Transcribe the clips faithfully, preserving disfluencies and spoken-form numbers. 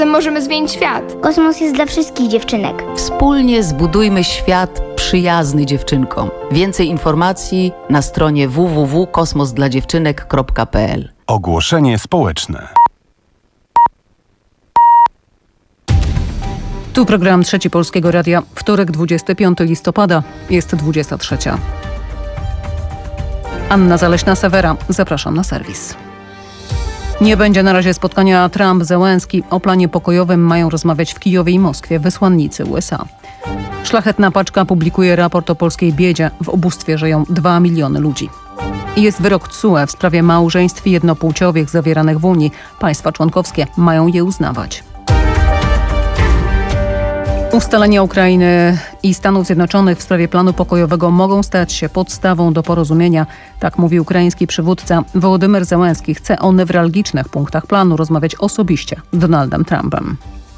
Możemy zmienić świat. Kosmos jest dla wszystkich dziewczynek. Wspólnie zbudujmy świat przyjazny dziewczynkom. Więcej informacji na stronie w w w kropka kosmos dla dziewczynek kropka p l. Ogłoszenie społeczne. Tu program Trzeci Polskiego Radia. Wtorek, dwudziestego piątego listopada, jest dwudziesta trzecia. Anna Zaleśna-Sewera. Zapraszam na serwis. Nie będzie na razie spotkania Trump-Zełenski. O planie pokojowym mają rozmawiać w Kijowie i Moskwie wysłannicy U S A. Szlachetna Paczka publikuje raport o polskiej biedzie. W ubóstwie żyją dwa miliony ludzi. Jest wyrok T S U E w sprawie małżeństw jednopłciowych zawieranych w Unii. Państwa członkowskie mają je uznawać. Ustalenia Ukrainy i Stanów Zjednoczonych w sprawie planu pokojowego mogą stać się podstawą do porozumienia. Tak mówi ukraiński przywódca. Wołodymyr Zełenski chce o newralgicznych punktach planu rozmawiać osobiście z Donaldem Trumpem.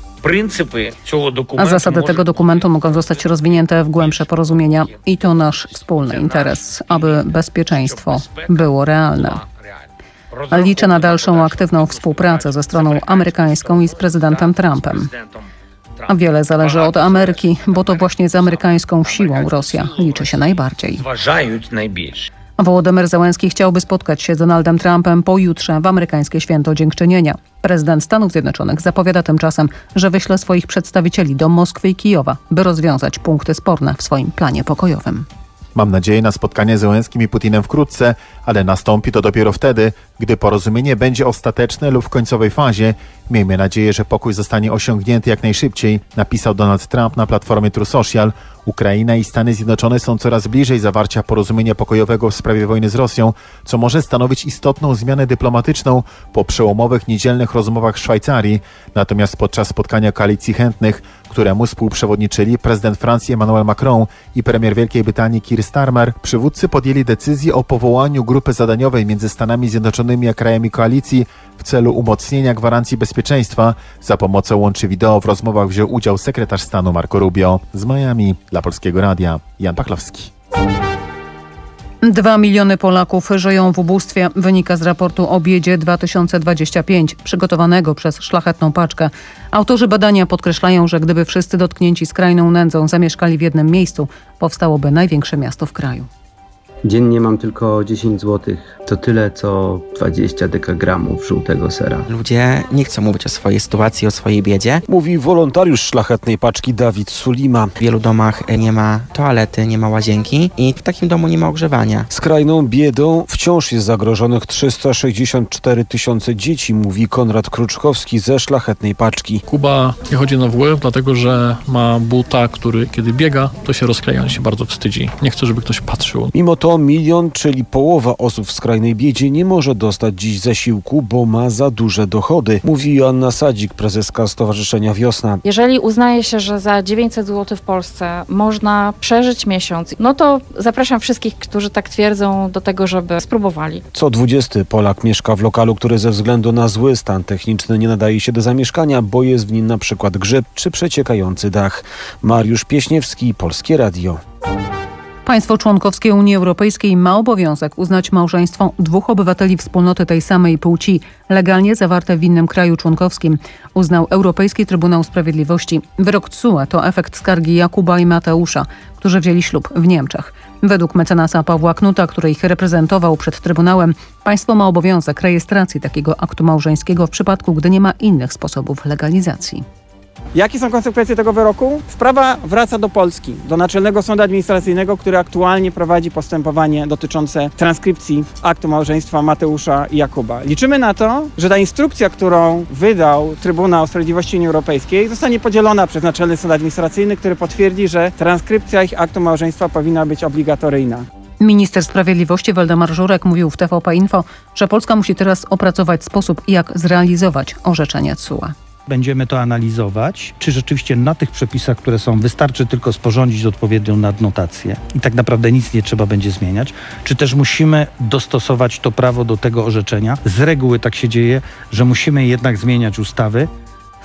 A zasady tego dokumentu mogą zostać rozwinięte w głębsze porozumienia. I to nasz wspólny interes, aby bezpieczeństwo było realne. Liczę na dalszą aktywną współpracę ze stroną amerykańską i z prezydentem Trumpem. A wiele zależy od Ameryki, bo to właśnie z amerykańską siłą Rosja liczy się najbardziej. Wołodymyr Zełenski chciałby spotkać się z Donaldem Trumpem pojutrze w amerykańskie święto Dziękczynienia. Prezydent Stanów Zjednoczonych zapowiada tymczasem, że wyśle swoich przedstawicieli do Moskwy i Kijowa, by rozwiązać punkty sporne w swoim planie pokojowym. Mam nadzieję na spotkanie z Zełenskim i Putinem wkrótce, ale nastąpi to dopiero wtedy, gdy porozumienie będzie ostateczne lub w końcowej fazie. Miejmy nadzieję, że pokój zostanie osiągnięty jak najszybciej, napisał Donald Trump na platformie True Social. Ukraina i Stany Zjednoczone są coraz bliżej zawarcia porozumienia pokojowego w sprawie wojny z Rosją, co może stanowić istotną zmianę dyplomatyczną po przełomowych niedzielnych rozmowach w Szwajcarii. Natomiast podczas spotkania koalicji chętnych, któremu współprzewodniczyli prezydent Francji Emmanuel Macron i premier Wielkiej Brytanii Keir Starmer, przywódcy podjęli decyzję o powołaniu grupy zadaniowej między Stanami Zjednoczonymi a krajami koalicji w celu umocnienia gwarancji bezpieczeństwa. Za pomocą łączy wideo w rozmowach wziął udział sekretarz stanu Marco Rubio. Z Miami dla Polskiego Radia Jan Pachlowski. Dwa miliony Polaków żyją w ubóstwie, wynika z raportu o biedzie dwa tysiące dwudziestego piątego, przygotowanego przez Szlachetną Paczkę. Autorzy badania podkreślają, że gdyby wszyscy dotknięci skrajną nędzą zamieszkali w jednym miejscu, powstałoby największe miasto w kraju. Dziennie mam tylko dziesięć złotych. To tyle, co dwadzieścia dekagramów żółtego sera. Ludzie nie chcą mówić o swojej sytuacji, o swojej biedzie. Mówi wolontariusz Szlachetnej Paczki Dawid Sulima. W wielu domach nie ma toalety, nie ma łazienki i w takim domu nie ma ogrzewania. Skrajną biedą wciąż jest zagrożonych trzysta sześćdziesiąt cztery tysiące dzieci, mówi Konrad Kruczkowski ze Szlachetnej Paczki. Kuba nie chodzi na W F, dlatego że ma buta, który kiedy biega, to się rozkleja, on się bardzo wstydzi. Nie chce, żeby ktoś patrzył. Mimo to milion, czyli połowa osób w skrajnej biedzie nie może dostać dziś zasiłku, bo ma za duże dochody, mówi Joanna Sadzik, prezeska Stowarzyszenia Wiosna. Jeżeli uznaje się, że za dziewięćset złotych w Polsce można przeżyć miesiąc, no to zapraszam wszystkich, którzy tak twierdzą, do tego, żeby spróbowali. Co dwudziesty Polak mieszka w lokalu, który ze względu na zły stan techniczny nie nadaje się do zamieszkania, bo jest w nim na przykład grzyb czy przeciekający dach. Mariusz Pieśniewski, Polskie Radio. Państwo członkowskie Unii Europejskiej ma obowiązek uznać małżeństwo dwóch obywateli wspólnoty tej samej płci, legalnie zawarte w innym kraju członkowskim, uznał Europejski Trybunał Sprawiedliwości. Wyrok T S U E to efekt skargi Jakuba i Mateusza, którzy wzięli ślub w Niemczech. Według mecenasa Pawła Knuta, który ich reprezentował przed Trybunałem, państwo ma obowiązek rejestracji takiego aktu małżeńskiego w przypadku, gdy nie ma innych sposobów legalizacji. Jakie są konsekwencje tego wyroku? Sprawa wraca do Polski, do Naczelnego Sądu Administracyjnego, który aktualnie prowadzi postępowanie dotyczące transkrypcji aktu małżeństwa Mateusza i Jakuba. Liczymy na to, że ta instrukcja, którą wydał Trybunał Sprawiedliwości Unii Europejskiej, zostanie podzielona przez Naczelny Sąd Administracyjny, który potwierdzi, że transkrypcja ich aktu małżeństwa powinna być obligatoryjna. Minister Sprawiedliwości Waldemar Żurek mówił w T V P Info, że Polska musi teraz opracować sposób, jak zrealizować orzeczenie T S U E. Będziemy to analizować, czy rzeczywiście na tych przepisach, które są, wystarczy tylko sporządzić odpowiednią nadnotację i tak naprawdę nic nie trzeba będzie zmieniać, czy też musimy dostosować to prawo do tego orzeczenia. Z reguły tak się dzieje, że musimy jednak zmieniać ustawy.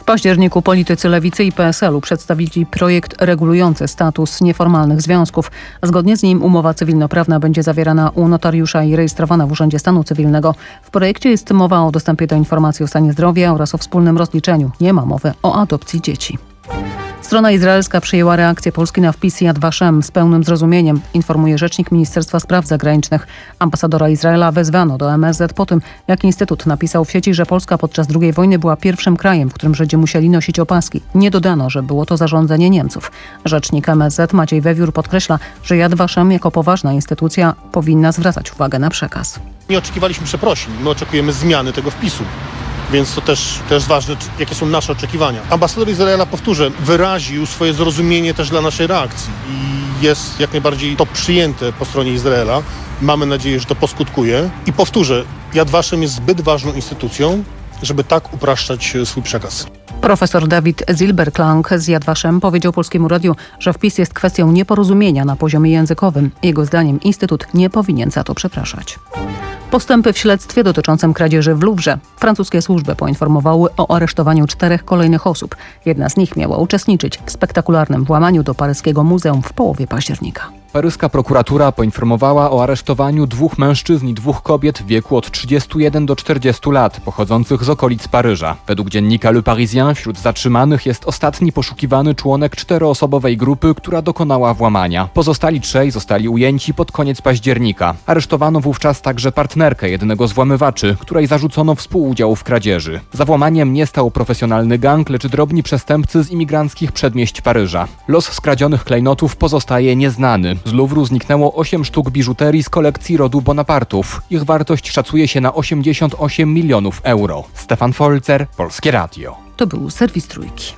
październiku politycy Lewicy i P S L u przedstawili projekt regulujący status nieformalnych związków. Zgodnie z nim umowa cywilnoprawna będzie zawierana u notariusza i rejestrowana w Urzędzie Stanu Cywilnego. W projekcie jest mowa o dostępie do informacji o stanie zdrowia oraz o wspólnym rozliczeniu. Nie ma mowy o adopcji dzieci. Strona izraelska przyjęła reakcję Polski na wpis Yad Vashem z pełnym zrozumieniem, informuje rzecznik Ministerstwa Spraw Zagranicznych. Ambasadora Izraela wezwano do M S Z po tym, jak Instytut napisał w sieci, że Polska podczas drugiej wojny była pierwszym krajem, w którym Żydzi musieli nosić opaski. Nie dodano, że było to zarządzenie Niemców. Rzecznik M S Z Maciej Wewiór podkreśla, że Yad Vashem jako poważna instytucja powinna zwracać uwagę na przekaz. Nie oczekiwaliśmy przeprosin, my oczekujemy zmiany tego wpisu. Więc to też, też ważne, jakie są nasze oczekiwania. Ambasador Izraela, powtórzę, wyraził swoje zrozumienie też dla naszej reakcji i jest jak najbardziej to przyjęte po stronie Izraela. Mamy nadzieję, że to poskutkuje. I powtórzę, Yad Vashem jest zbyt ważną instytucją, żeby tak upraszczać swój przekaz. Profesor Dawid Zilberklang z Yad Vashem powiedział Polskiemu Radiu, że wpis jest kwestią nieporozumienia na poziomie językowym. Jego zdaniem Instytut nie powinien za to przepraszać. Postępy w śledztwie dotyczącym kradzieży w Luwrze. Francuskie służby poinformowały o aresztowaniu czterech kolejnych osób. Jedna z nich miała uczestniczyć w spektakularnym włamaniu do paryskiego muzeum w połowie października. Paryska prokuratura poinformowała o aresztowaniu dwóch mężczyzn i dwóch kobiet w wieku od trzydziestu jeden do czterdziestu lat, pochodzących z okolic Paryża. Według dziennika Le Parisien wśród zatrzymanych jest ostatni poszukiwany członek czteroosobowej grupy, która dokonała włamania. Pozostali trzej zostali ujęci pod koniec października. Aresztowano wówczas także partnerkę jednego z włamywaczy, której zarzucono współudział w kradzieży. Za włamaniem nie stał profesjonalny gang, lecz drobni przestępcy z imigranckich przedmieść Paryża. Los skradzionych klejnotów pozostaje nieznany. Z Luwru zniknęło osiem sztuk biżuterii z kolekcji rodu Bonapartów. Ich wartość szacuje się na osiemdziesiąt osiem milionów euro. Stefan Folzer, Polskie Radio. To był serwis Trójki.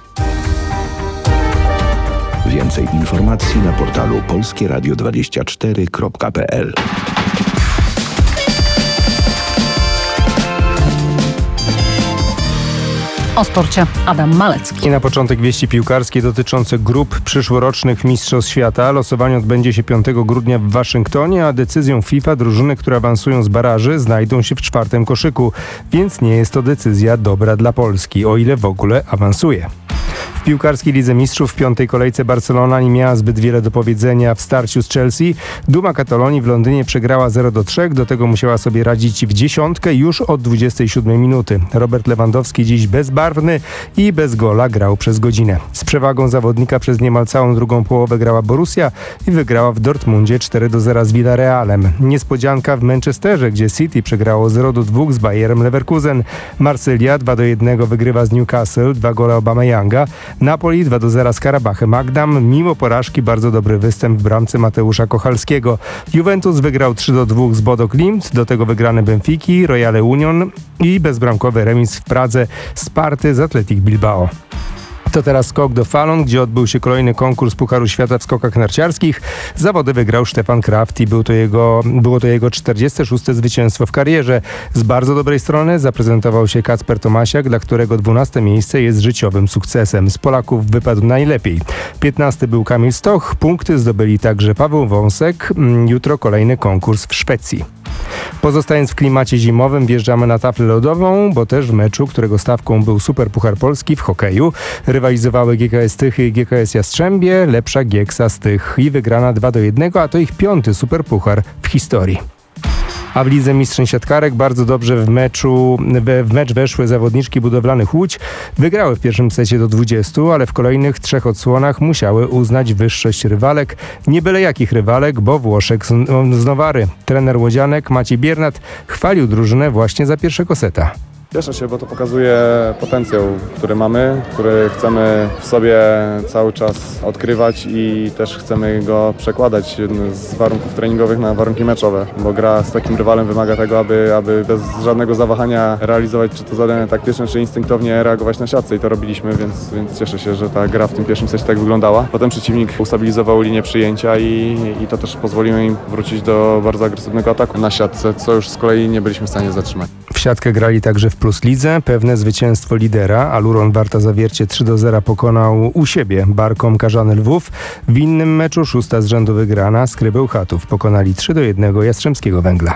Więcej informacji na portalu polskie radio dwadzieścia cztery kropka p l. O sporcie Adam Malecki. I na początek wieści piłkarskie dotyczące grup przyszłorocznych Mistrzostw Świata. Losowanie odbędzie się piątego grudnia w Waszyngtonie, a decyzją FIFA drużyny, które awansują z baraży, znajdą się w czwartym koszyku. Więc nie jest to decyzja dobra dla Polski, o ile w ogóle awansuje. W piłkarskiej Lidze Mistrzów w piątej kolejce Barcelona nie miała zbyt wiele do powiedzenia w starciu z Chelsea. Duma Katalonii w Londynie przegrała zero do trzech, do tego musiała sobie radzić w dziesiątkę już od dwudziestej siódmej minuty. Robert Lewandowski dziś bezbarwny i bez gola grał przez godzinę. Z przewagą zawodnika przez niemal całą drugą połowę grała Borussia i wygrała w Dortmundzie cztery do zera z Villarrealem. Niespodzianka w Manchesterze, gdzie City przegrało zero do dwóch z Bayerem Leverkusen. Marsylia dwa do jednego wygrywa z Newcastle, dwa gole Aubameyanga. Napoli dwa do zera z Karabachem Agdam. Mimo porażki bardzo dobry występ w bramce Mateusza Kochalskiego. Juventus wygrał trzy do dwóch z Bodo Glimt, do tego wygrane Benfiki, Royale Union i bezbramkowy remis w Pradze Sparty z Athletic Bilbao. To teraz skok do Falun, gdzie odbył się kolejny konkurs Pucharu Świata w skokach narciarskich. Zawody wygrał Stefan Kraft i był to jego, było to jego czterdzieste szóste zwycięstwo w karierze. Z bardzo dobrej strony zaprezentował się Kacper Tomasiak, dla którego dwunaste miejsce jest życiowym sukcesem. Z Polaków wypadł najlepiej. piętnasty był Kamil Stoch, punkty zdobyli także Paweł Wąsek. Jutro kolejny konkurs w Szwecji. Pozostając w klimacie zimowym, wjeżdżamy na taflę lodową, bo też w meczu, którego stawką był Super Puchar Polski w hokeju, rywalizowały G K S Tychy i G K S Jastrzębie, lepsza Gieksa z Tych i wygrana dwa do jednego, a to ich piąty Super Puchar w historii. A w Lidze Mistrzeń Siatkarek bardzo dobrze w meczu we, w mecz weszły zawodniczki budowlanych Łódź. Wygrały w pierwszym secie do dwudziestu, ale w kolejnych trzech odsłonach musiały uznać wyższość rywalek. Nie byle jakich rywalek, bo Włoszek z, z Nowary. Trener łodzianek Maciej Biernat chwalił drużynę właśnie za pierwszego seta. Cieszę się, bo to pokazuje potencjał, który mamy, który chcemy w sobie cały czas odkrywać i też chcemy go przekładać z warunków treningowych na warunki meczowe, bo gra z takim rywalem wymaga tego, aby, aby bez żadnego zawahania realizować czy to zadania taktyczne, czy instynktownie reagować na siatce i to robiliśmy, więc, więc cieszę się, że ta gra w tym pierwszym secie tak wyglądała. Potem przeciwnik ustabilizował linię przyjęcia i, i to też pozwoliło im wrócić do bardzo agresywnego ataku na siatce, co już z kolei nie byliśmy w stanie zatrzymać. W siatkę grali także w Plus Lidze. Pewne zwycięstwo lidera. Aluron Warta Zawiercie trzy do zera pokonał u siebie Barkom Karzany Lwów. W innym meczu szósta z rzędu wygrana Skry Bełchatów pokonali trzy do jednego Jastrzębskiego Węgla.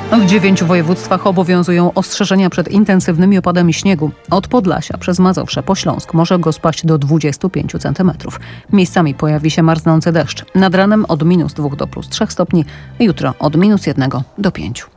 W dziewięciu województwach obowiązują ostrzeżenia przed intensywnymi opadami śniegu. Od Podlasia przez Mazowsze po Śląsk może go spaść do dwudziestu pięciu centymetrów. Miejscami pojawi się marznący deszcz. Nad ranem od minus dwóch do plus trzech stopni, jutro od minus jednego do pięciu.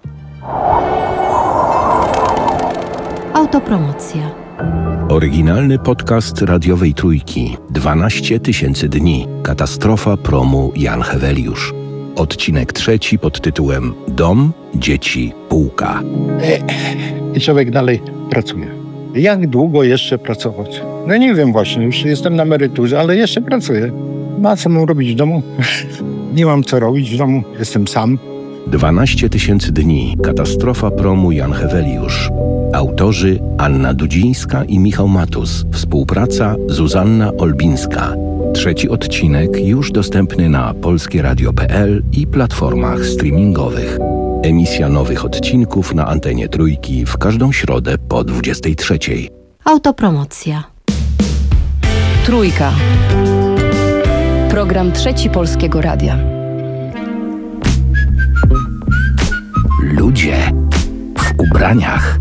Autopromocja. Oryginalny podcast radiowej Trójki. dwanaście tysięcy dni. Katastrofa promu Jan Heweliusz. Odcinek trzeci pod tytułem Dom, dzieci, półka. I człowiek dalej pracuje. Jak długo jeszcze pracować? No nie wiem właśnie, już jestem na emeryturze, ale jeszcze pracuję. Ma co mam robić w domu? Nie mam co robić w domu, jestem sam. dwanaście tysięcy dni. Katastrofa promu Jan Heweliusz. Autorzy Anna Dudzińska i Michał Matus. Współpraca Zuzanna Olbińska. Trzeci odcinek już dostępny na polskie radio kropka pe el i platformach streamingowych. Emisja nowych odcinków na antenie Trójki w każdą środę po dwudziestej trzeciej. Autopromocja. Trójka. Program Trzeci Polskiego Radia. Ludzie w ubraniach.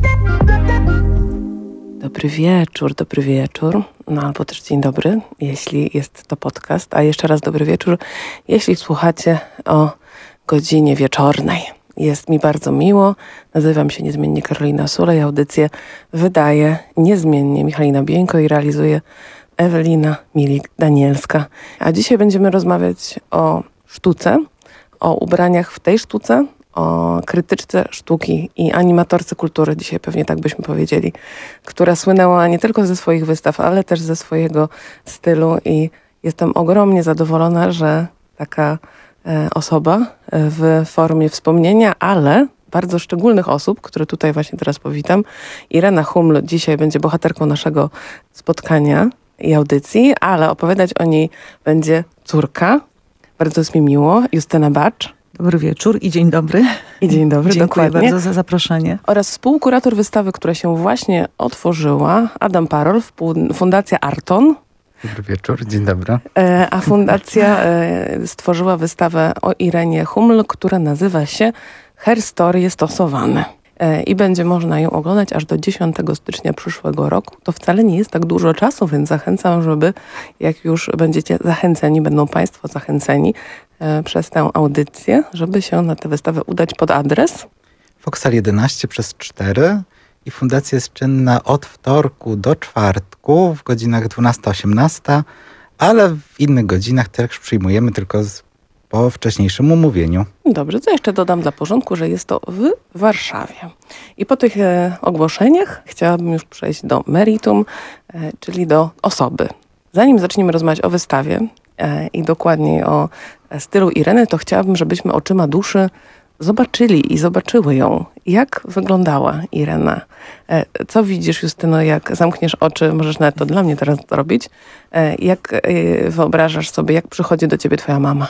Dobry wieczór, dobry wieczór, no albo też dzień dobry, jeśli jest to podcast, a jeszcze raz dobry wieczór, jeśli słuchacie o godzinie wieczornej. Jest mi bardzo miło, nazywam się niezmiennie Karolina Sulej, audycję wydaje niezmiennie Michalina Bieńko i realizuje Ewelina Milik-Danielska. A dzisiaj będziemy rozmawiać o sztuce, o ubraniach w tej sztuce, o krytyczce sztuki i animatorce kultury, dzisiaj pewnie tak byśmy powiedzieli, która słynęła nie tylko ze swoich wystaw, ale też ze swojego stylu i jestem ogromnie zadowolona, że taka e, osoba w formie wspomnienia, ale bardzo szczególnych osób, które tutaj właśnie teraz powitam. Irena Huml dzisiaj będzie bohaterką naszego spotkania i audycji, ale opowiadać o niej będzie córka. Bardzo jest mi miło, Justyna Bacz. Dobry wieczór i dzień dobry. I dzień dobry, Dziękuję dokładnie. bardzo za zaproszenie. Oraz współkurator wystawy, która się właśnie otworzyła, Adam Parol, Fundacja Arton. Dobry wieczór, dzień dobry. A fundacja stworzyła wystawę o Irenie Huml, która nazywa się Herstorie stosowane. I będzie można ją oglądać aż do dziesiątego stycznia przyszłego roku. To wcale nie jest tak dużo czasu, więc zachęcam, żeby jak już będziecie zachęceni, będą Państwo zachęceni e, przez tę audycję, żeby się na tę wystawę udać pod adres. Foksal jedenaście przez cztery i fundacja jest czynna od wtorku do czwartku w godzinach dwunasta osiemnasta, ale w innych godzinach też przyjmujemy tylko z po wcześniejszym umówieniu. Dobrze, to jeszcze dodam dla porządku, że jest to w Warszawie. I po tych e, ogłoszeniach chciałabym już przejść do meritum, e, czyli do osoby. Zanim zaczniemy rozmawiać o wystawie e, i dokładniej o stylu Ireny, to chciałabym, żebyśmy oczyma duszy zobaczyli i zobaczyły ją. Jak wyglądała Irena? E, co widzisz, Justyno, jak zamkniesz oczy, możesz nawet to dla mnie teraz zrobić, e, jak e, wyobrażasz sobie, jak przychodzi do ciebie twoja mama?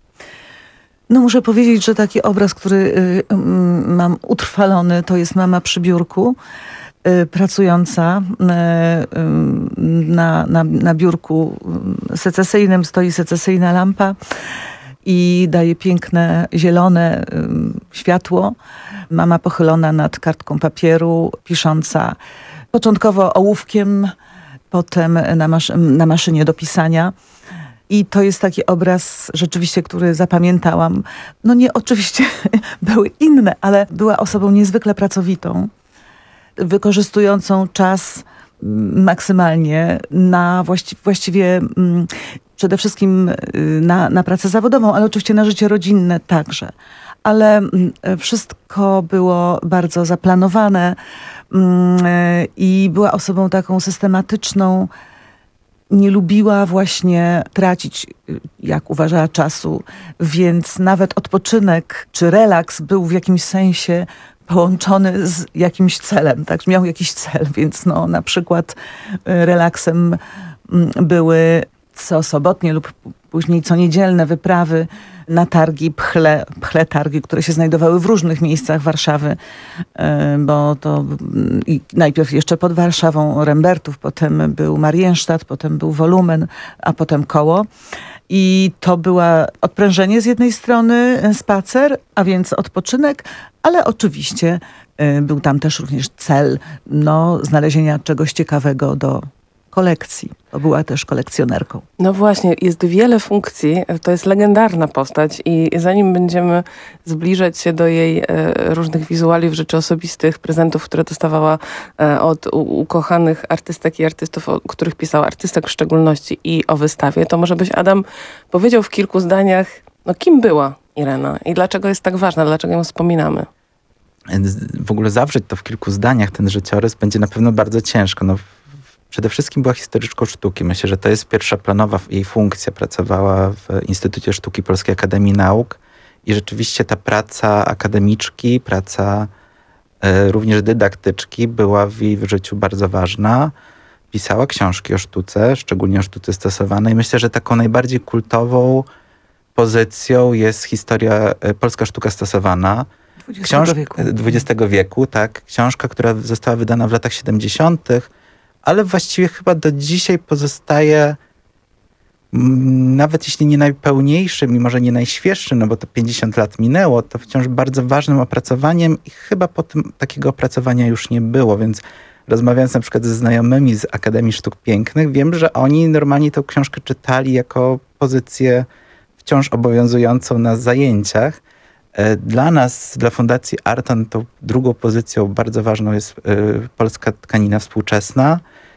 No muszę powiedzieć, że taki obraz, który y, y, mam utrwalony, to jest mama przy biurku, y, pracująca. Y, y, na, na, na biurku secesyjnym stoi secesyjna lampa i daje piękne, zielone y, światło. Mama pochylona nad kartką papieru, pisząca początkowo ołówkiem, potem na, maszy- na maszynie do pisania. I to jest taki obraz rzeczywiście, który zapamiętałam. No nie, oczywiście były inne, ale była osobą niezwykle pracowitą, wykorzystującą czas maksymalnie na właści- właściwie mm, przede wszystkim na, na pracę zawodową, ale oczywiście na życie rodzinne także. Ale mm, wszystko było bardzo zaplanowane mm, i była osobą taką systematyczną. Nie lubiła właśnie tracić, jak uważała, czasu, więc nawet odpoczynek czy relaks był w jakimś sensie połączony z jakimś celem, tak? Miał jakiś cel, więc no, na przykład relaksem były co sobotnie lub później co niedzielne wyprawy na targi, pchle, pchle targi, które się znajdowały w różnych miejscach Warszawy, bo to i najpierw jeszcze pod Warszawą Rembertów, potem był Marienstadt, potem był Wolumen, a potem Koło. I to była odprężenie z jednej strony, spacer, a więc odpoczynek, ale oczywiście był tam też również cel no, znalezienia czegoś ciekawego do kolekcji. To była też kolekcjonerką. No właśnie, jest wiele funkcji. To jest legendarna postać i zanim będziemy zbliżać się do jej e, różnych wizualiów, rzeczy osobistych, prezentów, które dostawała e, od u, ukochanych artystek i artystów, o których pisał, artystek w szczególności, i o wystawie, to może byś, Adam, powiedział w kilku zdaniach, no kim była Irena i dlaczego jest tak ważna, dlaczego ją wspominamy? W ogóle zawrzeć to w kilku zdaniach, ten życiorys, będzie na pewno bardzo ciężko. No, przede wszystkim była historyczką sztuki. Myślę, że to jest pierwszoplanowa jej funkcja. Pracowała w Instytucie Sztuki Polskiej Akademii Nauk i rzeczywiście ta praca akademiczki, praca e, również dydaktyczki była w jej życiu bardzo ważna. Pisała książki o sztuce, szczególnie o sztuce stosowanej. Myślę, że taką najbardziej kultową pozycją jest historia e, Polska sztuka stosowana. dwudziestego wieku. dwudziestego wieku, tak. Książka, która została wydana w latach siedemdziesiątych, ale właściwie chyba do dzisiaj pozostaje, m, nawet jeśli nie najpełniejszym i może nie najświeższym, no bo to pięćdziesiąt lat minęło, to wciąż bardzo ważnym opracowaniem i chyba potem takiego opracowania już nie było, więc rozmawiając na przykład ze znajomymi z Akademii Sztuk Pięknych, wiem, że oni normalnie tę książkę czytali jako pozycję wciąż obowiązującą na zajęciach. Dla nas, dla Fundacji Artan, tą drugą pozycją bardzo ważną jest y, polska tkanina współczesna.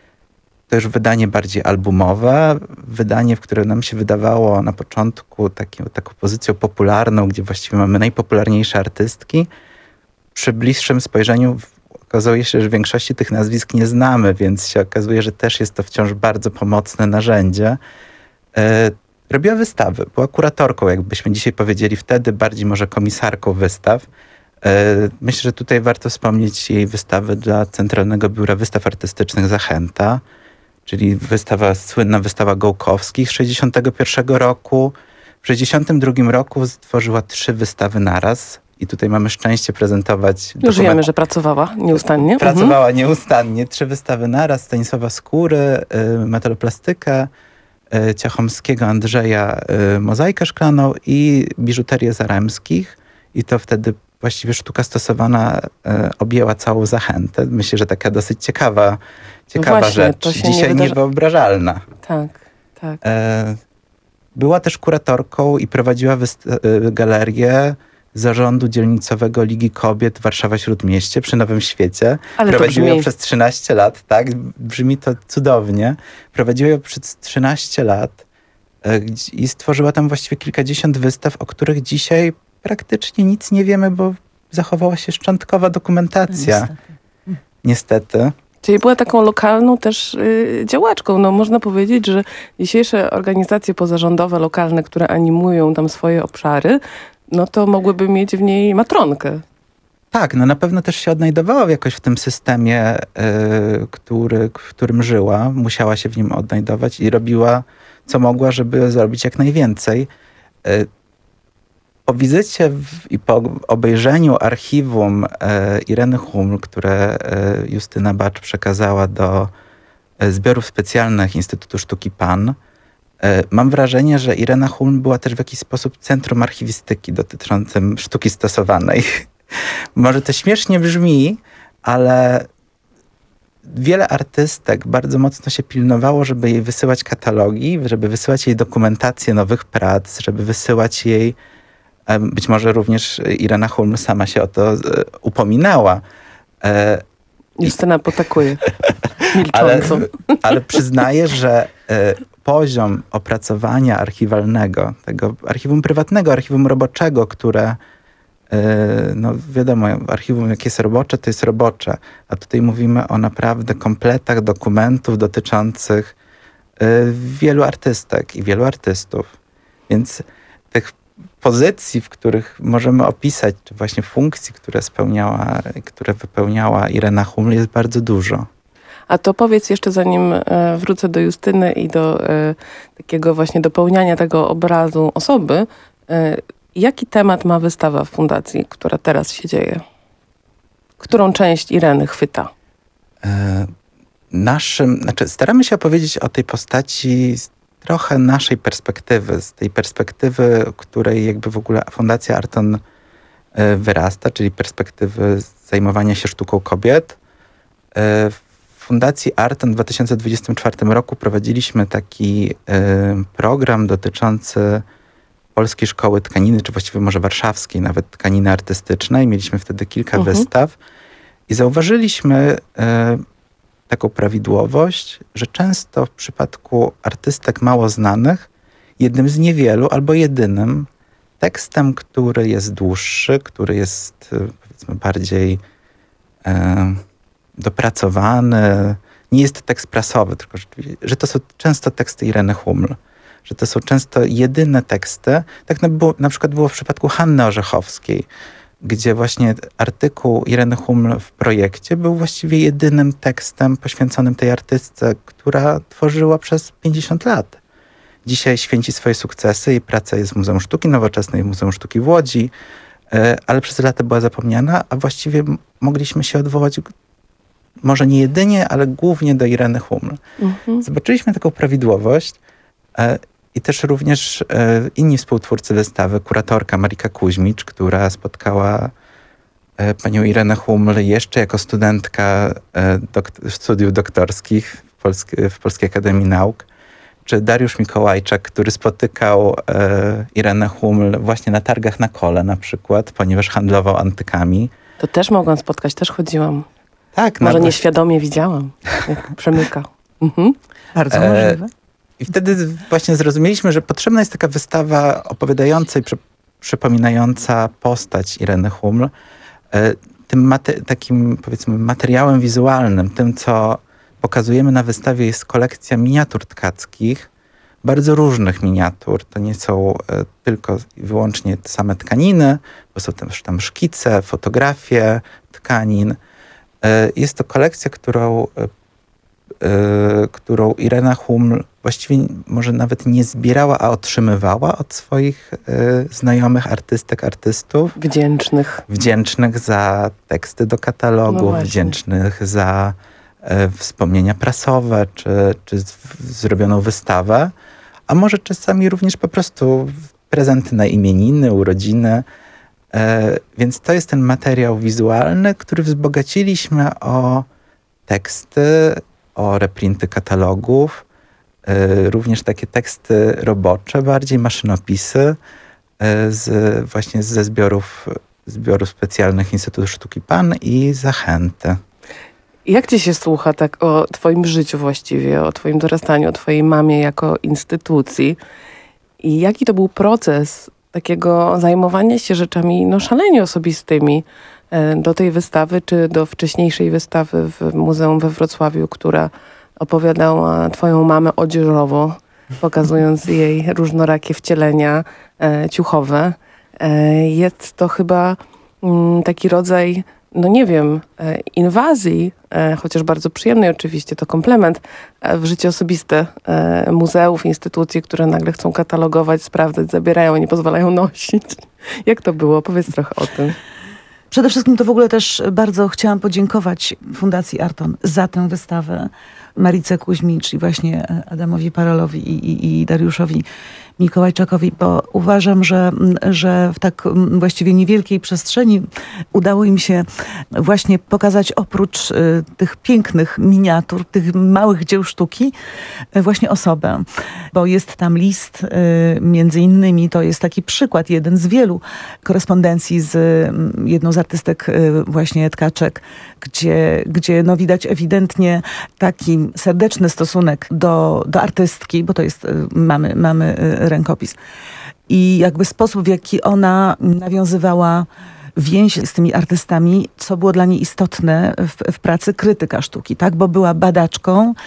To już wydanie bardziej albumowe, wydanie, w które nam się wydawało na początku taki, taką pozycją popularną, gdzie właściwie mamy najpopularniejsze artystki. Przy bliższym spojrzeniu okazuje się, że większości tych nazwisk nie znamy, więc się okazuje, że też jest to wciąż bardzo pomocne narzędzie. Y, Robiła wystawy, była kuratorką, jakbyśmy dzisiaj powiedzieli wtedy, bardziej może komisarką wystaw. Myślę, że tutaj warto wspomnieć jej wystawy dla Centralnego Biura Wystaw Artystycznych Zachęta, czyli wystawa, słynna wystawa Gołkowskich z sześćdziesiątego pierwszego roku. W sześćdziesiątym drugim roku stworzyła trzy wystawy naraz i tutaj mamy szczęście prezentować... Już dokument... wiemy, że pracowała nieustannie. Pracowała mhm. nieustannie. Trzy wystawy naraz, Stanisława Skóry, metaloplastykę, Ciachomskiego Andrzeja mozaikę szklaną i biżuterię Zaremskich. I to wtedy właściwie sztuka stosowana objęła całą Zachętę. Myślę, że taka dosyć ciekawa, ciekawa Właśnie, rzecz. to się Dzisiaj nie wydarza... niewyobrażalna. Tak, tak. Była też kuratorką i prowadziła galerię Zarządu Dzielnicowego Ligi Kobiet Warszawa-Śródmieście przy Nowym Świecie. Ale Prowadziła brzmi... ją przez trzynaście lat, tak? Brzmi to cudownie. Prowadziła ją przez trzynaście lat i stworzyła tam właściwie kilkadziesiąt wystaw, o których dzisiaj praktycznie nic nie wiemy, bo zachowała się szczątkowa dokumentacja. Niestety. Niestety. Czyli była taką lokalną też y, działaczką. No, można powiedzieć, że dzisiejsze organizacje pozarządowe, lokalne, które animują tam swoje obszary, no to mogłyby mieć w niej matronkę. Tak, no na pewno też się odnajdowała jakoś w tym systemie, y, który, w którym żyła. Musiała się w nim odnajdować i robiła, co mogła, żeby zrobić jak najwięcej. Y, po wizycie w, i po obejrzeniu archiwum y, Ireny Huml, które y, Justyna Bacz przekazała do y, zbiorów specjalnych Instytutu Sztuki Pan, mam wrażenie, że Irena Huml była też w jakiś sposób centrum archiwistyki dotyczącym sztuki stosowanej. Może to śmiesznie brzmi, ale wiele artystek bardzo mocno się pilnowało, żeby jej wysyłać katalogi, żeby wysyłać jej dokumentację nowych prac, żeby wysyłać jej, być może również Irena Huml sama się o to upominała. Justyna potakuje ale, ale przyznaję, że poziom opracowania archiwalnego, tego archiwum prywatnego, archiwum roboczego, które, no wiadomo, archiwum jak jest robocze, to jest robocze, a tutaj mówimy o naprawdę kompletach dokumentów dotyczących wielu artystek i wielu artystów. Więc tych pozycji, w których możemy opisać, czy właśnie funkcji, które spełniała, które wypełniała Irena Huml, jest bardzo dużo. A to powiedz jeszcze, zanim e, wrócę do Justyny i do e, takiego właśnie dopełniania tego obrazu osoby, e, jaki temat ma wystawa w Fundacji, która teraz się dzieje? Którą część Ireny chwyta? E, naszym, znaczy staramy się opowiedzieć o tej postaci z trochę naszej perspektywy, z tej perspektywy, której jakby w ogóle Fundacja Arton e, wyrasta, czyli perspektywy zajmowania się sztuką kobiet. E, w Fundacji Arton w dwa tysiące dwudziestym czwartym roku prowadziliśmy taki e, program dotyczący Polskiej Szkoły Tkaniny, czy właściwie może warszawskiej nawet tkaniny artystycznej. Mieliśmy wtedy kilka mhm. wystaw i zauważyliśmy e, taką prawidłowość, że często w przypadku artystek mało znanych, jednym z niewielu albo jedynym tekstem, który jest dłuższy, który jest powiedzmy bardziej e, dopracowany, nie jest to tekst prasowy, tylko że, że to są często teksty Ireny Huml, że to są często jedyne teksty. Tak na, było, na przykład było w przypadku Hanny Orzechowskiej, gdzie właśnie artykuł Ireny Huml w projekcie był właściwie jedynym tekstem poświęconym tej artystce, która tworzyła przez pięćdziesiąt lat. Dzisiaj święci swoje sukcesy, jej praca jest w Muzeum Sztuki Nowoczesnej, w Muzeum Sztuki w Łodzi, ale przez lata była zapomniana, a właściwie mogliśmy się odwołać może nie jedynie, ale głównie do Ireny Huml. Mhm. Zobaczyliśmy taką prawidłowość i też również inni współtwórcy wystawy, kuratorka Marika Kuźmicz, która spotkała panią Irenę Huml jeszcze jako studentka dok- studiów doktorskich w, Polsk- w Polskiej Akademii Nauk, czy Dariusz Mikołajczak, który spotykał Irenę Huml właśnie na targach na Kole na przykład, ponieważ handlował antykami. To też mogłam spotkać, też chodziłam. Tak. Może nieświadomie widziałam, jak przemyka. Mhm. Bardzo możliwe. I wtedy właśnie zrozumieliśmy, że potrzebna jest taka wystawa opowiadająca i przy, przypominająca postać Ireny Huml. E, tym mate, takim powiedzmy materiałem wizualnym, tym co pokazujemy na wystawie jest kolekcja miniatur tkackich, bardzo różnych miniatur. To nie są e, tylko i wyłącznie te same tkaniny, bo są też tam szkice, fotografie tkanin. E, jest to kolekcja, którą e, Yy, którą Irena Huml właściwie może nawet nie zbierała, a otrzymywała od swoich yy, znajomych artystek, artystów. Wdzięcznych. Wdzięcznych za teksty do katalogów, no wdzięcznych za yy, wspomnienia prasowe, czy, czy z, zrobioną wystawę, a może czasami również po prostu prezenty na imieniny, urodziny. Yy, więc to jest ten materiał wizualny, który wzbogaciliśmy o teksty, o reprinty katalogów, y, również takie teksty robocze, bardziej maszynopisy y, z, właśnie ze zbiorów, zbiorów specjalnych Instytutu Sztuki Pan i Zachęty. Jak ci się słucha tak o twoim życiu właściwie, o twoim dorastaniu, o twojej mamie jako instytucji i jaki to był proces takiego zajmowania się rzeczami no, szalenie osobistymi, do tej wystawy, czy do wcześniejszej wystawy w muzeum we Wrocławiu, która opowiadała twoją mamę odzieżowo, pokazując jej różnorakie wcielenia e, ciuchowe. E, jest to chyba m, taki rodzaj, no nie wiem, e, inwazji, e, chociaż bardzo przyjemnej oczywiście, to komplement, e, w życie osobiste e, muzeów, instytucji, które nagle chcą katalogować, sprawdzać, zabierają, nie pozwalają nosić. Jak to było? Powiedz trochę o tym. Przede wszystkim to w ogóle też bardzo chciałam podziękować Fundacji Arton za tę wystawę. Marice Kuźmicz i właśnie Adamowi Parolowi i, i, i Dariuszowi Mikołajczakowi, bo uważam, że, że w tak właściwie niewielkiej przestrzeni udało im się właśnie pokazać oprócz y, tych pięknych miniatur, tych małych dzieł sztuki, y, właśnie osobę. Bo jest tam list, y, między innymi, to jest taki przykład, jeden z wielu korespondencji z y, jedną z artystek y, właśnie tkaczek, gdzie, gdzie no widać ewidentnie taki serdeczny stosunek do, do artystki, bo to jest, y, mamy, mamy y, rękopis. I jakby sposób, w jaki ona nawiązywała więź z tymi artystami, co było dla niej istotne w, w pracy krytyka sztuki, tak? Bo była badaczką,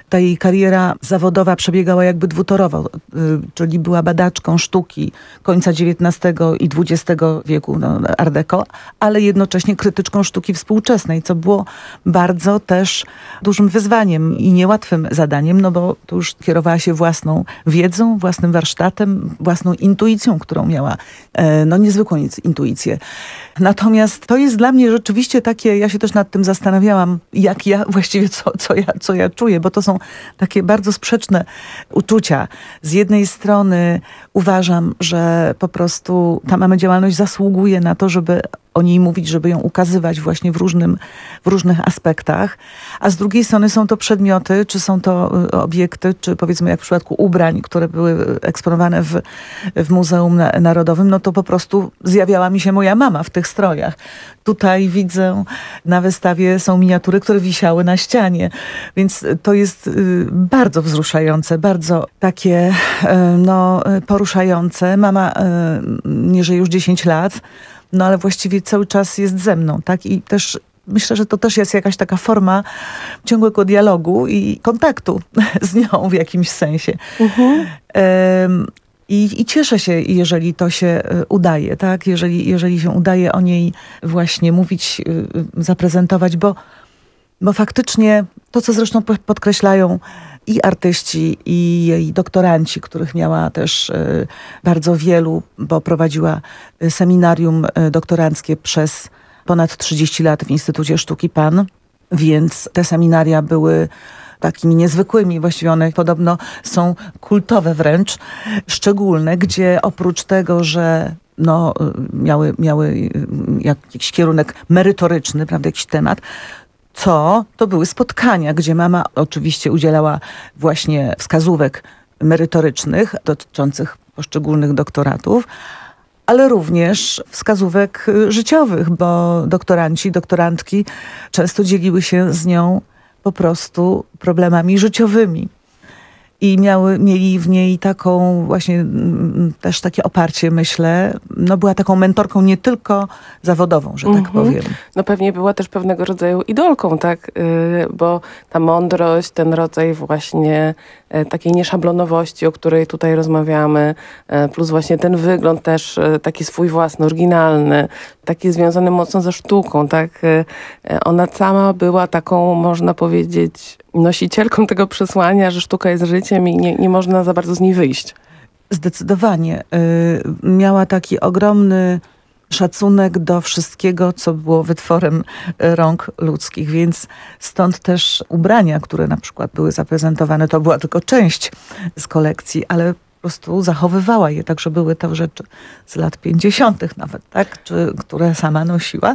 Ta jej kariera zawodowa przebiegała jakby dwutorowo, czyli była badaczką sztuki końca dziewiętnastego i dwudziestego wieku, no, Art Deco, ale jednocześnie krytyczką sztuki współczesnej, co było bardzo też dużym wyzwaniem i niełatwym zadaniem, no bo to już kierowała się własną wiedzą, własnym warsztatem, własną intuicją, którą miała, no niezwykłą intuicję. Natomiast to jest dla mnie rzeczywiście takie, ja się też nad tym zastanawiałam, jak ja właściwie, co, co, ja, co ja czuję, bo to są takie bardzo sprzeczne uczucia. Z jednej strony uważam, że po prostu ta mamy działalność zasługuje na to, żeby o niej mówić, żeby ją ukazywać właśnie w, różnym, w różnych aspektach, a z drugiej strony są to przedmioty, czy są to obiekty, czy powiedzmy jak w przypadku ubrań, które były eksponowane w, w Muzeum Narodowym, no to po prostu zjawiała mi się moja mama w tych strojach. Tutaj widzę na wystawie są miniatury, które wisiały na ścianie, więc to jest bardzo wzruszające, bardzo takie no, poruszające. Mama nie żyje już dziesięć lat, no ale właściwie cały czas jest ze mną, tak? I też myślę, że to też jest jakaś taka forma ciągłego dialogu i kontaktu z nią w jakimś sensie. Mhm. Um, I, I cieszę się, jeżeli to się udaje, tak? Jeżeli, jeżeli się udaje o niej właśnie mówić, zaprezentować, bo, bo faktycznie to, co zresztą podkreślają i artyści, i jej doktoranci, których miała też bardzo wielu, bo prowadziła seminarium doktoranckie przez ponad trzydzieści lat w Instytucie Sztuki P A N, więc te seminaria były takimi niezwykłymi, właściwie one podobno są kultowe wręcz, szczególne, gdzie oprócz tego, że no, miały, miały jakiś kierunek merytoryczny, prawda, jakiś temat, co to były spotkania, gdzie mama oczywiście udzielała właśnie wskazówek merytorycznych dotyczących poszczególnych doktoratów, ale również wskazówek życiowych, bo doktoranci, doktorantki często dzieliły się z nią po prostu problemami życiowymi. I miały, mieli w niej taką właśnie m, też takie oparcie, myślę. No była taką mentorką nie tylko zawodową, że tak Mhm. powiem. No pewnie była też pewnego rodzaju idolką, tak? Yy, bo ta mądrość, ten rodzaj właśnie yy, takiej nieszablonowości, o której tutaj rozmawiamy, yy, plus właśnie ten wygląd też yy, taki swój własny, oryginalny, taki związany mocno ze sztuką, tak? Yy, ona sama była taką, można powiedzieć, nosicielką tego przesłania, że sztuka jest życiem i nie, nie można za bardzo z niej wyjść. Zdecydowanie. Yy, miała taki ogromny szacunek do wszystkiego, co było wytworem rąk ludzkich, więc stąd też ubrania, które na przykład były zaprezentowane, to była tylko część z kolekcji, ale po prostu zachowywała je, tak że były to rzeczy z lat pięćdziesiątych nawet, tak, czy, które sama nosiła.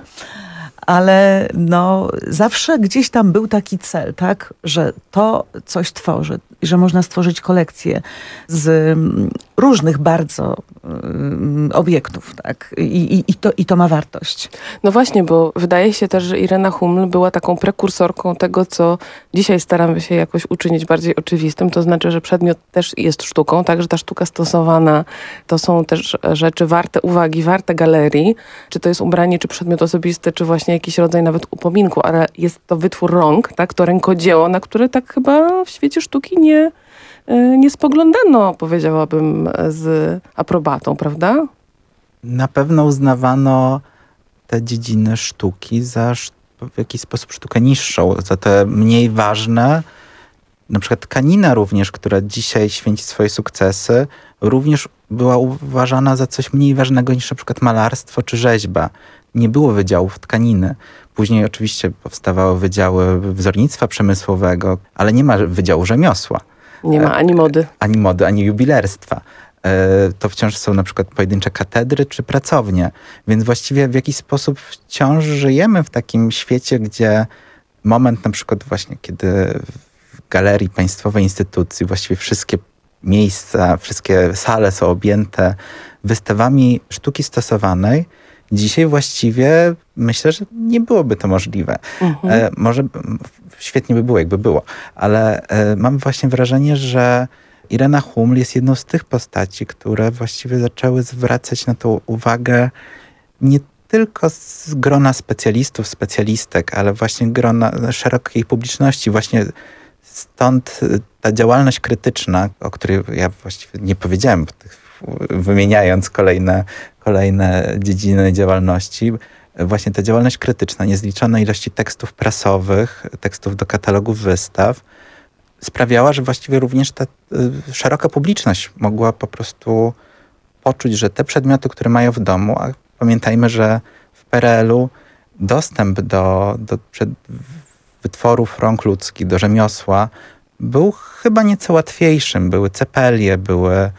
Ale no, zawsze gdzieś tam był taki cel, tak, że to coś tworzy, że można stworzyć kolekcję z różnych bardzo um, obiektów, tak, I, i, i, to, i to ma wartość. No właśnie, bo wydaje się też, że Irena Hummel była taką prekursorką tego, co dzisiaj staramy się jakoś uczynić bardziej oczywistym, to znaczy, że przedmiot też jest sztuką, tak, że ta sztuka stosowana to są też rzeczy warte uwagi, warte galerii, czy to jest ubranie, czy przedmiot osobisty, czy właśnie jakiś rodzaj nawet upominku, ale jest to wytwór rąk, tak, to rękodzieło, na które tak chyba w świecie sztuki nie, nie spoglądano, powiedziałabym, z aprobatą, prawda? Na pewno uznawano te dziedziny sztuki za w jakiś sposób sztukę niższą, za te mniej ważne. Na przykład tkanina również, która dzisiaj święci swoje sukcesy, również była uważana za coś mniej ważnego niż na przykład malarstwo czy rzeźba. Nie było wydziałów tkaniny. Później oczywiście powstawały wydziały wzornictwa przemysłowego, ale nie ma wydziału rzemiosła. Nie ma ani mody. Ani mody, ani jubilerstwa. To wciąż są na przykład pojedyncze katedry czy pracownie. Więc właściwie w jakiś sposób wciąż żyjemy w takim świecie, gdzie moment na przykład właśnie, kiedy w galerii państwowej instytucji właściwie wszystkie miejsca, wszystkie sale są objęte wystawami sztuki stosowanej, dzisiaj właściwie myślę, że nie byłoby to możliwe. Mhm. E, może świetnie by było, jakby było, ale e, mam właśnie wrażenie, że Irena Hummel jest jedną z tych postaci, które właściwie zaczęły zwracać na to uwagę nie tylko z grona specjalistów, specjalistek, ale właśnie grona szerokiej publiczności, właśnie Stąd ta działalność krytyczna, o której ja właściwie nie powiedziałem, wymieniając kolejne, kolejne dziedziny działalności, właśnie ta działalność krytyczna, niezliczone ilości tekstów prasowych, tekstów do katalogów wystaw, sprawiała, że właściwie również ta y, szeroka publiczność mogła po prostu poczuć, że te przedmioty, które mają w domu, a pamiętajmy, że w P R L u dostęp do, do przed, wytworów rąk ludzkich, do rzemiosła był chyba nieco łatwiejszym. Były cepelie, były y,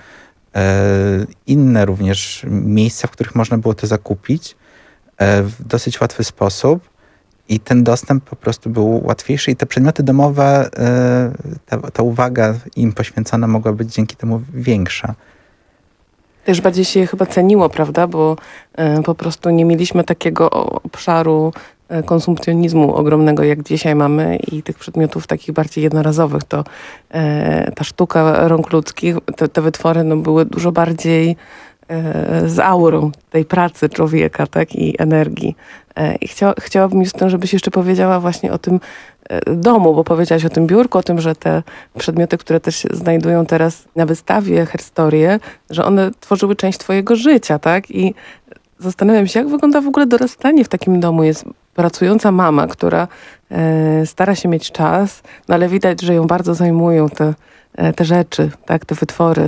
inne również miejsca, w których można było to zakupić y, w dosyć łatwy sposób. I ten dostęp po prostu był łatwiejszy i te przedmioty domowe, ta, ta uwaga im poświęcona mogła być dzięki temu większa. Też bardziej się je chyba ceniło, prawda? Bo y, po prostu nie mieliśmy takiego obszaru y, konsumpcjonizmu ogromnego, jak dzisiaj mamy i tych przedmiotów takich bardziej jednorazowych. To y, ta sztuka rąk ludzkich, te, te wytwory no, były dużo bardziej z aurą tej pracy człowieka, tak, i energii. I chcia, chciałabym, Justyno, żebyś jeszcze powiedziała właśnie o tym domu, bo powiedziałaś o tym biurku, o tym, że te przedmioty, które też się znajdują teraz na wystawie Herstorie, że one tworzyły część twojego życia, tak? I zastanawiam się, jak wygląda w ogóle dorastanie w takim domu. Jest pracująca mama, która e, stara się mieć czas, no ale widać, że ją bardzo zajmują te te rzeczy, tak, te wytwory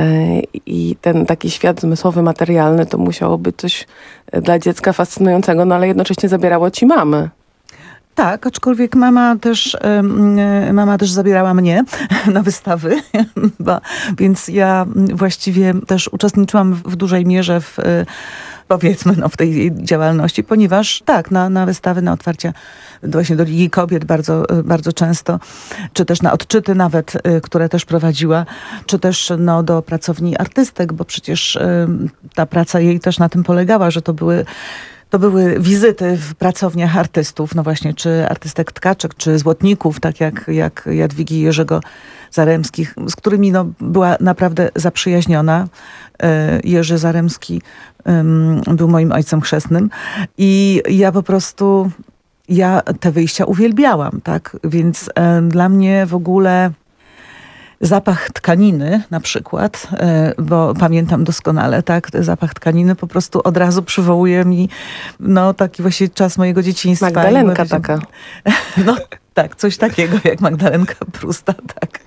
i ten taki świat zmysłowy, materialny, to musiało być coś dla dziecka fascynującego, no ale jednocześnie zabierało ci mamy. Tak, aczkolwiek mama też, mama też zabierała mnie na wystawy, bo, więc ja właściwie też uczestniczyłam w dużej mierze w, powiedzmy, no, w tej działalności, ponieważ tak, na, na wystawy, na otwarcia właśnie do Ligi Kobiet bardzo, bardzo często, czy też na odczyty nawet, które też prowadziła, czy też no, do pracowni artystek, bo przecież ta praca jej też na tym polegała, że to były To były wizyty w pracowniach artystów, no właśnie, czy artystek tkaczek, czy złotników, tak jak, jak Jadwigi i Jerzego Zaremskich, z którymi no, była naprawdę zaprzyjaźniona. Jerzy Zaremski um, był moim ojcem chrzestnym i ja po prostu, ja te wyjścia uwielbiałam, tak? Więc um, dla mnie w ogóle zapach tkaniny na przykład, bo pamiętam doskonale, tak, zapach tkaniny po prostu od razu przywołuje mi no taki właśnie czas mojego dzieciństwa. Magdalenka I taka. No tak, coś takiego jak Magdalenka Prusta, tak.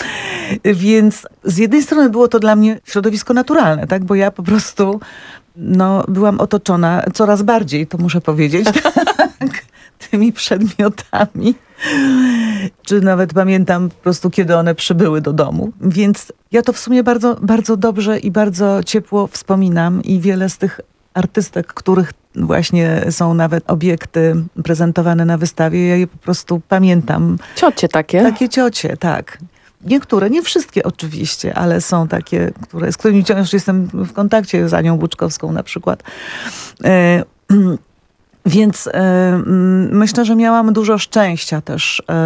Więc z jednej strony było to dla mnie środowisko naturalne, tak, bo ja po prostu no byłam otoczona coraz bardziej, to muszę powiedzieć, tak, tymi przedmiotami. Czy nawet pamiętam po prostu, kiedy one przybyły do domu. Więc ja to w sumie bardzo, bardzo dobrze i bardzo ciepło wspominam i wiele z tych artystek, których właśnie są nawet obiekty prezentowane na wystawie, ja je po prostu pamiętam. Ciocie takie? Takie ciocie, tak. Niektóre, nie wszystkie oczywiście, ale są takie, które, z którymi wciąż jestem w kontakcie, z Anią Buczkowską na przykład. E, Więc y, myślę, że miałam dużo szczęścia też, y,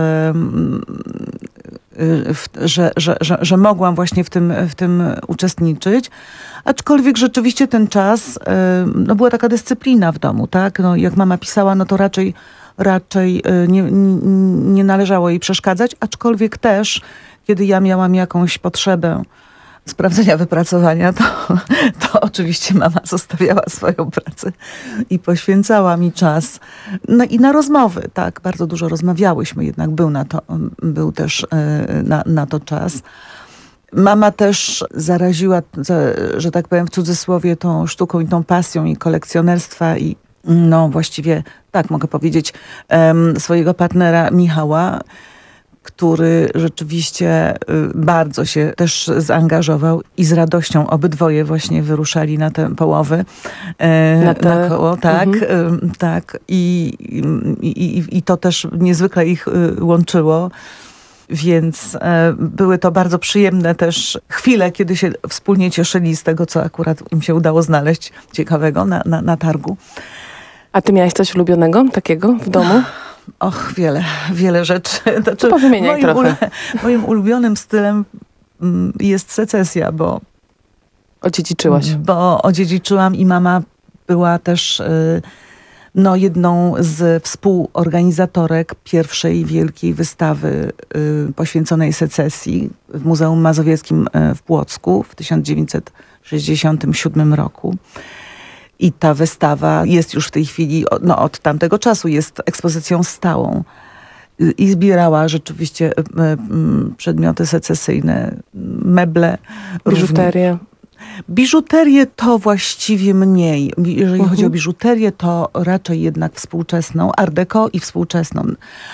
y, w, że, że, że, że mogłam właśnie w tym, w tym uczestniczyć. Aczkolwiek rzeczywiście ten czas, y, no była taka dyscyplina w domu, tak? No, jak mama pisała, no to raczej, raczej y, nie, nie należało jej przeszkadzać, aczkolwiek też, kiedy ja miałam jakąś potrzebę sprawdzenia wypracowania, to, to oczywiście mama zostawiała swoją pracę i poświęcała mi czas. No i na rozmowy, tak, bardzo dużo rozmawiałyśmy, jednak był na to, był też na, na to czas. Mama też zaraziła, że tak powiem w cudzysłowie, tą sztuką i tą pasją i kolekcjonerstwa i no właściwie, tak mogę powiedzieć, swojego partnera Michała, który rzeczywiście bardzo się też zaangażował i z radością obydwoje właśnie wyruszali na te połowy, na, te... na koło, tak, mhm. tak. I, i, i to też niezwykle ich łączyło. Więc były to bardzo przyjemne też chwile, kiedy się wspólnie cieszyli z tego, co akurat im się udało znaleźć ciekawego na, na, na targu. A ty miałaś coś ulubionego takiego w domu? Och, wiele, wiele rzeczy. Znaczy, to moim, trochę. Ule, moim ulubionym stylem jest secesja, bo... Odziedziczyłaś. Bo odziedziczyłam i mama była też y, no, jedną z współorganizatorek pierwszej wielkiej wystawy y, poświęconej secesji w Muzeum Mazowieckim y, w Płocku w tysiąc dziewięćset sześćdziesiątym siódmym roku. I ta wystawa jest już w tej chwili, no, od tamtego czasu jest ekspozycją stałą. Y, I zbierała rzeczywiście y, y, przedmioty secesyjne, meble. Biżuterię. Biżuterię to właściwie mniej. Jeżeli Mhm. chodzi o biżuterię, to raczej jednak współczesną, art deco i współczesną,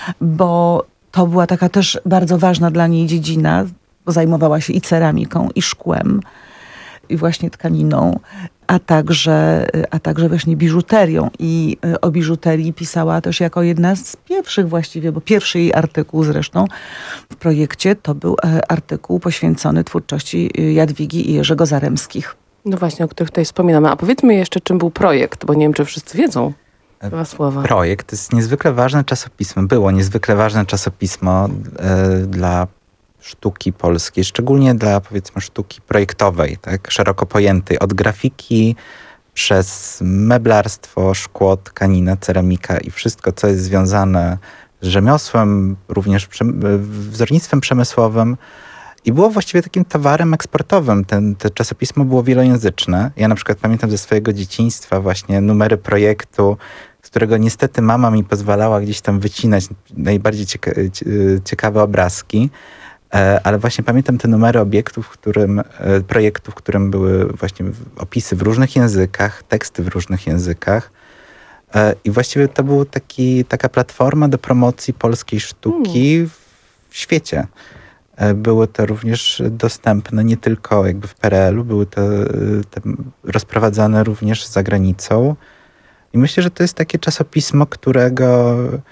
bo to była taka też bardzo ważna dla niej dziedzina, bo zajmowała się i ceramiką, i szkłem, i właśnie tkaniną, a także, a także właśnie biżuterią. I o biżuterii pisała też jako jedna z pierwszych właściwie, bo pierwszy jej artykuł zresztą w projekcie to był artykuł poświęcony twórczości Jadwigi i Jerzego Zaremskich. No właśnie, o których tutaj wspominamy. A powiedzmy jeszcze, czym był projekt, bo nie wiem, czy wszyscy wiedzą. Dwa słowa. Projekt to jest niezwykle ważne czasopismo. Było niezwykle ważne czasopismo e, dla sztuki polskiej, szczególnie dla, powiedzmy, sztuki projektowej, tak, szeroko pojętej, od grafiki przez meblarstwo, szkło, tkaninę, ceramika i wszystko, co jest związane z rzemiosłem, również wzornictwem przemysłowym. I było właściwie takim towarem eksportowym. Ten, to czasopismo było wielojęzyczne. Ja na przykład pamiętam ze swojego dzieciństwa właśnie numery projektu, z którego niestety mama mi pozwalała gdzieś tam wycinać najbardziej cieka ciekawe obrazki. Ale właśnie pamiętam te numery obiektów, w którym, projektów, w którym były właśnie opisy w różnych językach, teksty w różnych językach. I właściwie to była taki, taka platforma do promocji polskiej sztuki hmm. w świecie. Były to również dostępne nie tylko jakby w P R L u, były to, to rozprowadzane również za granicą. I myślę, że to jest takie czasopismo, którego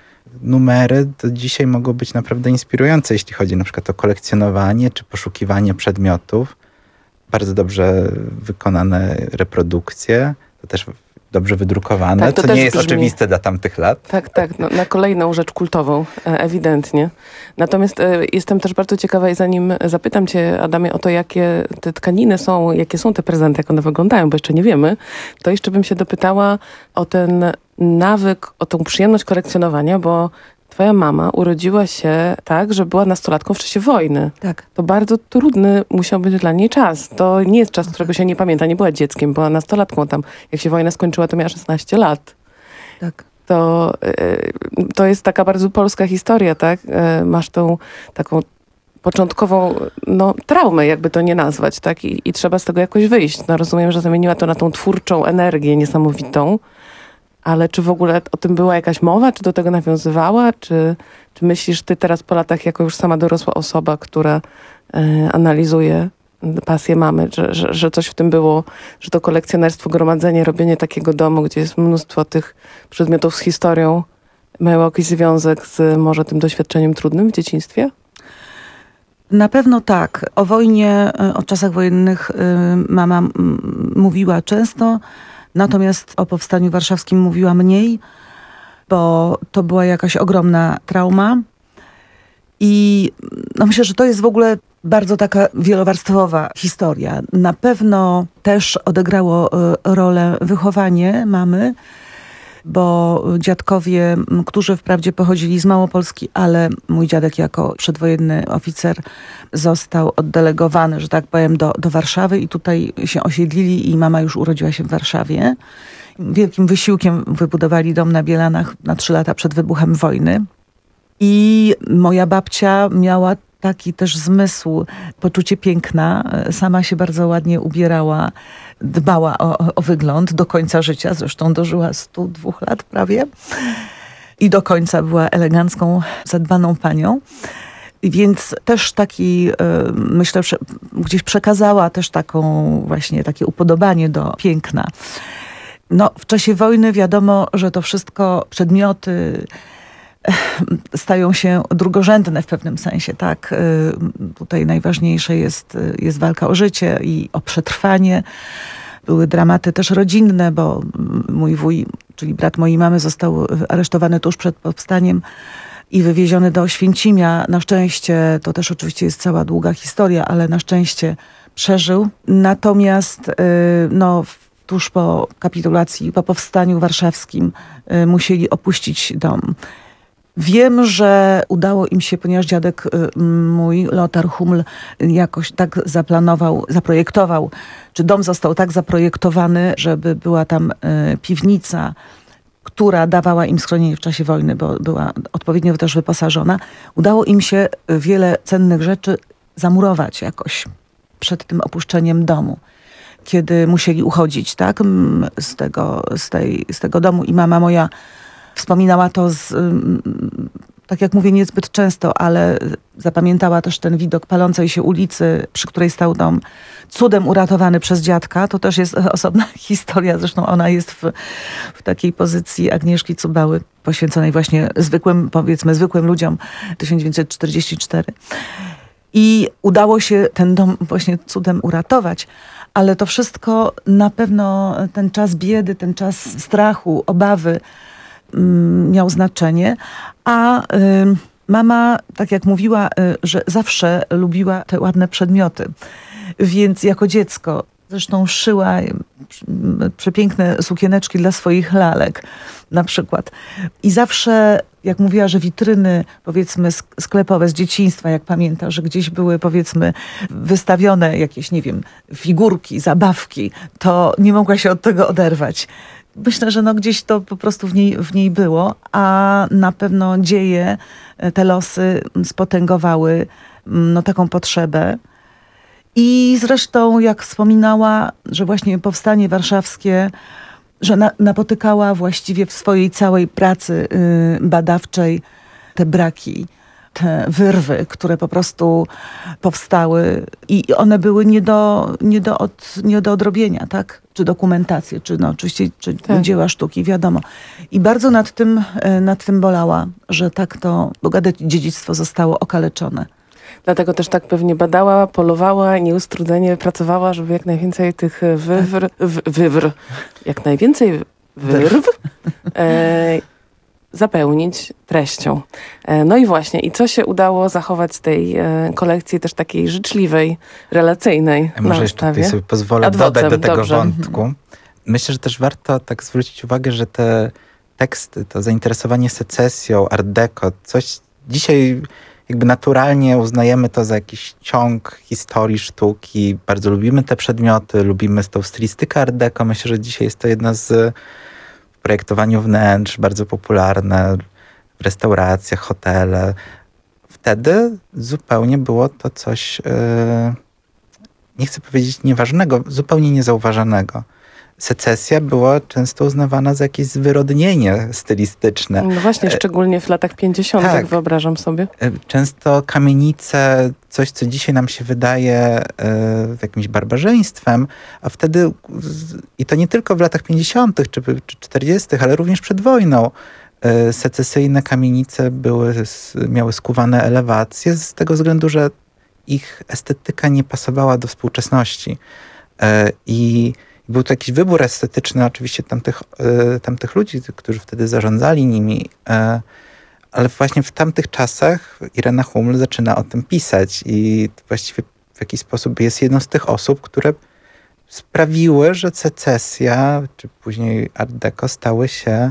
numery do dzisiaj mogą być naprawdę inspirujące, jeśli chodzi na przykład o kolekcjonowanie czy poszukiwanie przedmiotów. Bardzo dobrze wykonane reprodukcje, to też dobrze wydrukowane, tak, to co też nie jest brzmi... oczywiste dla tamtych lat. Tak, tak, no, na kolejną rzecz kultową, ewidentnie. Natomiast e, jestem też bardzo ciekawa i zanim zapytam cię, Adamie, o to, jakie te tkaniny są, jakie są te prezenty, jak one wyglądają, bo jeszcze nie wiemy, to jeszcze bym się dopytała o ten nawyk, o tą przyjemność kolekcjonowania, bo twoja mama urodziła się tak, że była nastolatką w czasie wojny. Tak. To bardzo trudny musiał być dla niej czas. To nie jest czas, którego się nie pamięta. Nie była dzieckiem, była nastolatką tam. Jak się wojna skończyła, to miała szesnaście lat. Tak. To, to jest taka bardzo polska historia, tak? Masz tą taką początkową no, traumę, jakby to nie nazwać, tak? I, i trzeba z tego jakoś wyjść. No, rozumiem, że zamieniła to na tą twórczą energię niesamowitą. Ale czy w ogóle o tym była jakaś mowa? Czy do tego nawiązywała? Czy, czy myślisz ty teraz po latach jako już sama dorosła osoba, która e, analizuje pasję mamy, że, że, że coś w tym było, że to kolekcjonerstwo, gromadzenie, robienie takiego domu, gdzie jest mnóstwo tych przedmiotów z historią, mają jakiś związek z może tym doświadczeniem trudnym w dzieciństwie? Na pewno tak. O wojnie, o czasach wojennych mama mówiła często, natomiast o powstaniu warszawskim mówiła mniej, bo to była jakaś ogromna trauma. I no myślę, że to jest w ogóle bardzo taka wielowarstwowa historia. Na pewno też odegrało rolę wychowanie mamy, bo dziadkowie, którzy wprawdzie pochodzili z Małopolski, ale mój dziadek jako przedwojenny oficer został oddelegowany, że tak powiem, do, do Warszawy i tutaj się osiedlili i mama już urodziła się w Warszawie. Wielkim wysiłkiem wybudowali dom na Bielanach na trzy lata przed wybuchem wojny. I moja babcia miała taki też zmysł, poczucie piękna. Sama się bardzo ładnie ubierała, dbała o, o wygląd do końca życia. Zresztą dożyła stu dwóch lat prawie. I do końca była elegancką, zadbaną panią. Więc też taki, myślę, że gdzieś przekazała też taką właśnie takie upodobanie do piękna. No, w czasie wojny wiadomo, że to wszystko przedmioty stają się drugorzędne w pewnym sensie, tak. Tutaj najważniejsze jest, jest walka o życie i o przetrwanie. Były dramaty też rodzinne, bo mój wuj, czyli brat mojej mamy, został aresztowany tuż przed powstaniem i wywieziony do Oświęcimia. Na szczęście, to też oczywiście jest cała długa historia, ale na szczęście przeżył. Natomiast no, tuż po kapitulacji, po powstaniu warszawskim y, musieli opuścić dom. Wiem, że udało im się, ponieważ dziadek y, mój, Lothar Hummel, jakoś tak zaplanował, zaprojektował, czy dom został tak zaprojektowany, żeby była tam y, piwnica, która dawała im schronienie w czasie wojny, bo była odpowiednio też wyposażona. Udało im się wiele cennych rzeczy zamurować jakoś przed tym opuszczeniem domu, kiedy musieli uchodzić, tak, z tego, z tej, z tego domu. I mama moja wspominała to, z, tak jak mówię, niezbyt często, ale zapamiętała też ten widok palącej się ulicy, przy której stał dom, cudem uratowany przez dziadka. To też jest osobna historia, zresztą ona jest w, w takiej pozycji Agnieszki Cubały, poświęconej właśnie zwykłym, powiedzmy, zwykłym ludziom, tysiąc dziewięćset czterdziesty czwarty. I udało się ten dom właśnie cudem uratować, ale to wszystko na pewno, ten czas biedy, ten czas strachu, obawy mm, miał znaczenie, a y, mama, tak jak mówiła, y, że zawsze lubiła te ładne przedmioty, więc jako dziecko zresztą szyła przepiękne sukieneczki dla swoich lalek na przykład. I zawsze, jak mówiła, że witryny, powiedzmy, sklepowe z dzieciństwa, jak pamięta, że gdzieś były, powiedzmy, wystawione jakieś, nie wiem, figurki, zabawki, to nie mogła się od tego oderwać. Myślę, że no gdzieś to po prostu w niej, w niej było, a na pewno dzieje, te losy spotęgowały no, taką potrzebę. I zresztą, jak wspominała, że właśnie powstanie warszawskie, że na, napotykała właściwie w swojej całej pracy y, badawczej te braki, te wyrwy, które po prostu powstały i one były nie do, nie do, od, nie do odrobienia, tak? Czy dokumentacje, czy no oczywiście czy tak. dzieła sztuki, wiadomo. I bardzo nad tym, nad tym bolała, że tak to bogate dziedzictwo zostało okaleczone. Dlatego też tak pewnie badała, polowała, nieustrudzenie pracowała, żeby jak najwięcej tych wywr, w, wywr, jak najwięcej wyrw e, zapełnić treścią. E, no i właśnie, i co się udało zachować z tej e, kolekcji też takiej życzliwej, relacyjnej? Ja może jeszcze tutaj sobie pozwolę Adwocem, dodać do tego dobrze. wątku. Myślę, że też warto tak zwrócić uwagę, że te teksty, to zainteresowanie secesją, art deco, coś dzisiaj jakby naturalnie uznajemy to za jakiś ciąg historii sztuki. Bardzo lubimy te przedmioty, lubimy tą stylistykę art deco. Myślę, że dzisiaj jest to jedna z w projektowaniu wnętrz bardzo popularne, w restauracjach, hotele. Wtedy zupełnie było to coś, yy, nie chcę powiedzieć nieważnego, zupełnie niezauważanego. Secesja była często uznawana za jakieś zwyrodnienie stylistyczne. No właśnie, szczególnie w latach pięćdziesiątych, tak, wyobrażam sobie. Często kamienice, coś co dzisiaj nam się wydaje y, jakimś barbarzyństwem, a wtedy, i to nie tylko w latach pięćdziesiątych czy czterdziestych, ale również przed wojną, y, secesyjne kamienice były, miały skuwane elewacje z tego względu, że ich estetyka nie pasowała do współczesności. Y, I Był to jakiś wybór estetyczny oczywiście tamtych, y, tamtych ludzi, którzy wtedy zarządzali nimi, y, ale właśnie w tamtych czasach Irena Hummel zaczyna o tym pisać i właściwie w jakiś sposób jest jedną z tych osób, które sprawiły, że secesja, czy później art deco stały się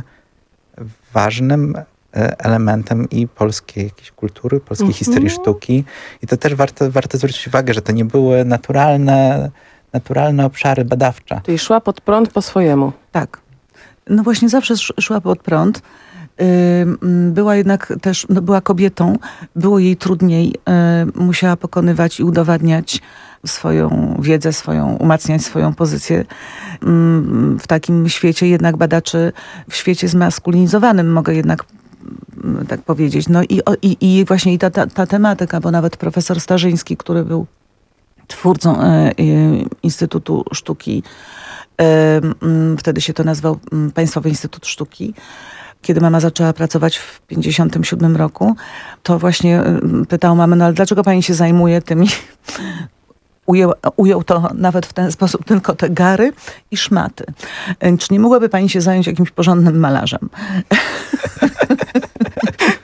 ważnym elementem i polskiej jakiejś kultury, polskiej mm-hmm. historii sztuki. I to też warto, warto zwrócić uwagę, że to nie były naturalne naturalne obszary badawcze. Czyli szła pod prąd po swojemu. Tak. No właśnie zawsze szła pod prąd. Była jednak też, no była kobietą, było jej trudniej, musiała pokonywać i udowadniać swoją wiedzę, swoją, umacniać swoją pozycję w takim świecie jednak badaczy, w świecie zmaskulinizowanym, mogę jednak tak powiedzieć. No i, i, i właśnie i ta, ta, ta tematyka, bo nawet profesor Starzyński, który był twórcą e, Instytutu Sztuki, e, wtedy się to nazywał Państwowy Instytut Sztuki. Kiedy mama zaczęła pracować w pięćdziesiątym siódmym roku, to właśnie pytał mamę, no ale dlaczego pani się zajmuje tymi... Ujął, ujął to nawet w ten sposób, tylko te gary i szmaty. Czy nie mogłaby pani się zająć jakimś porządnym malarzem?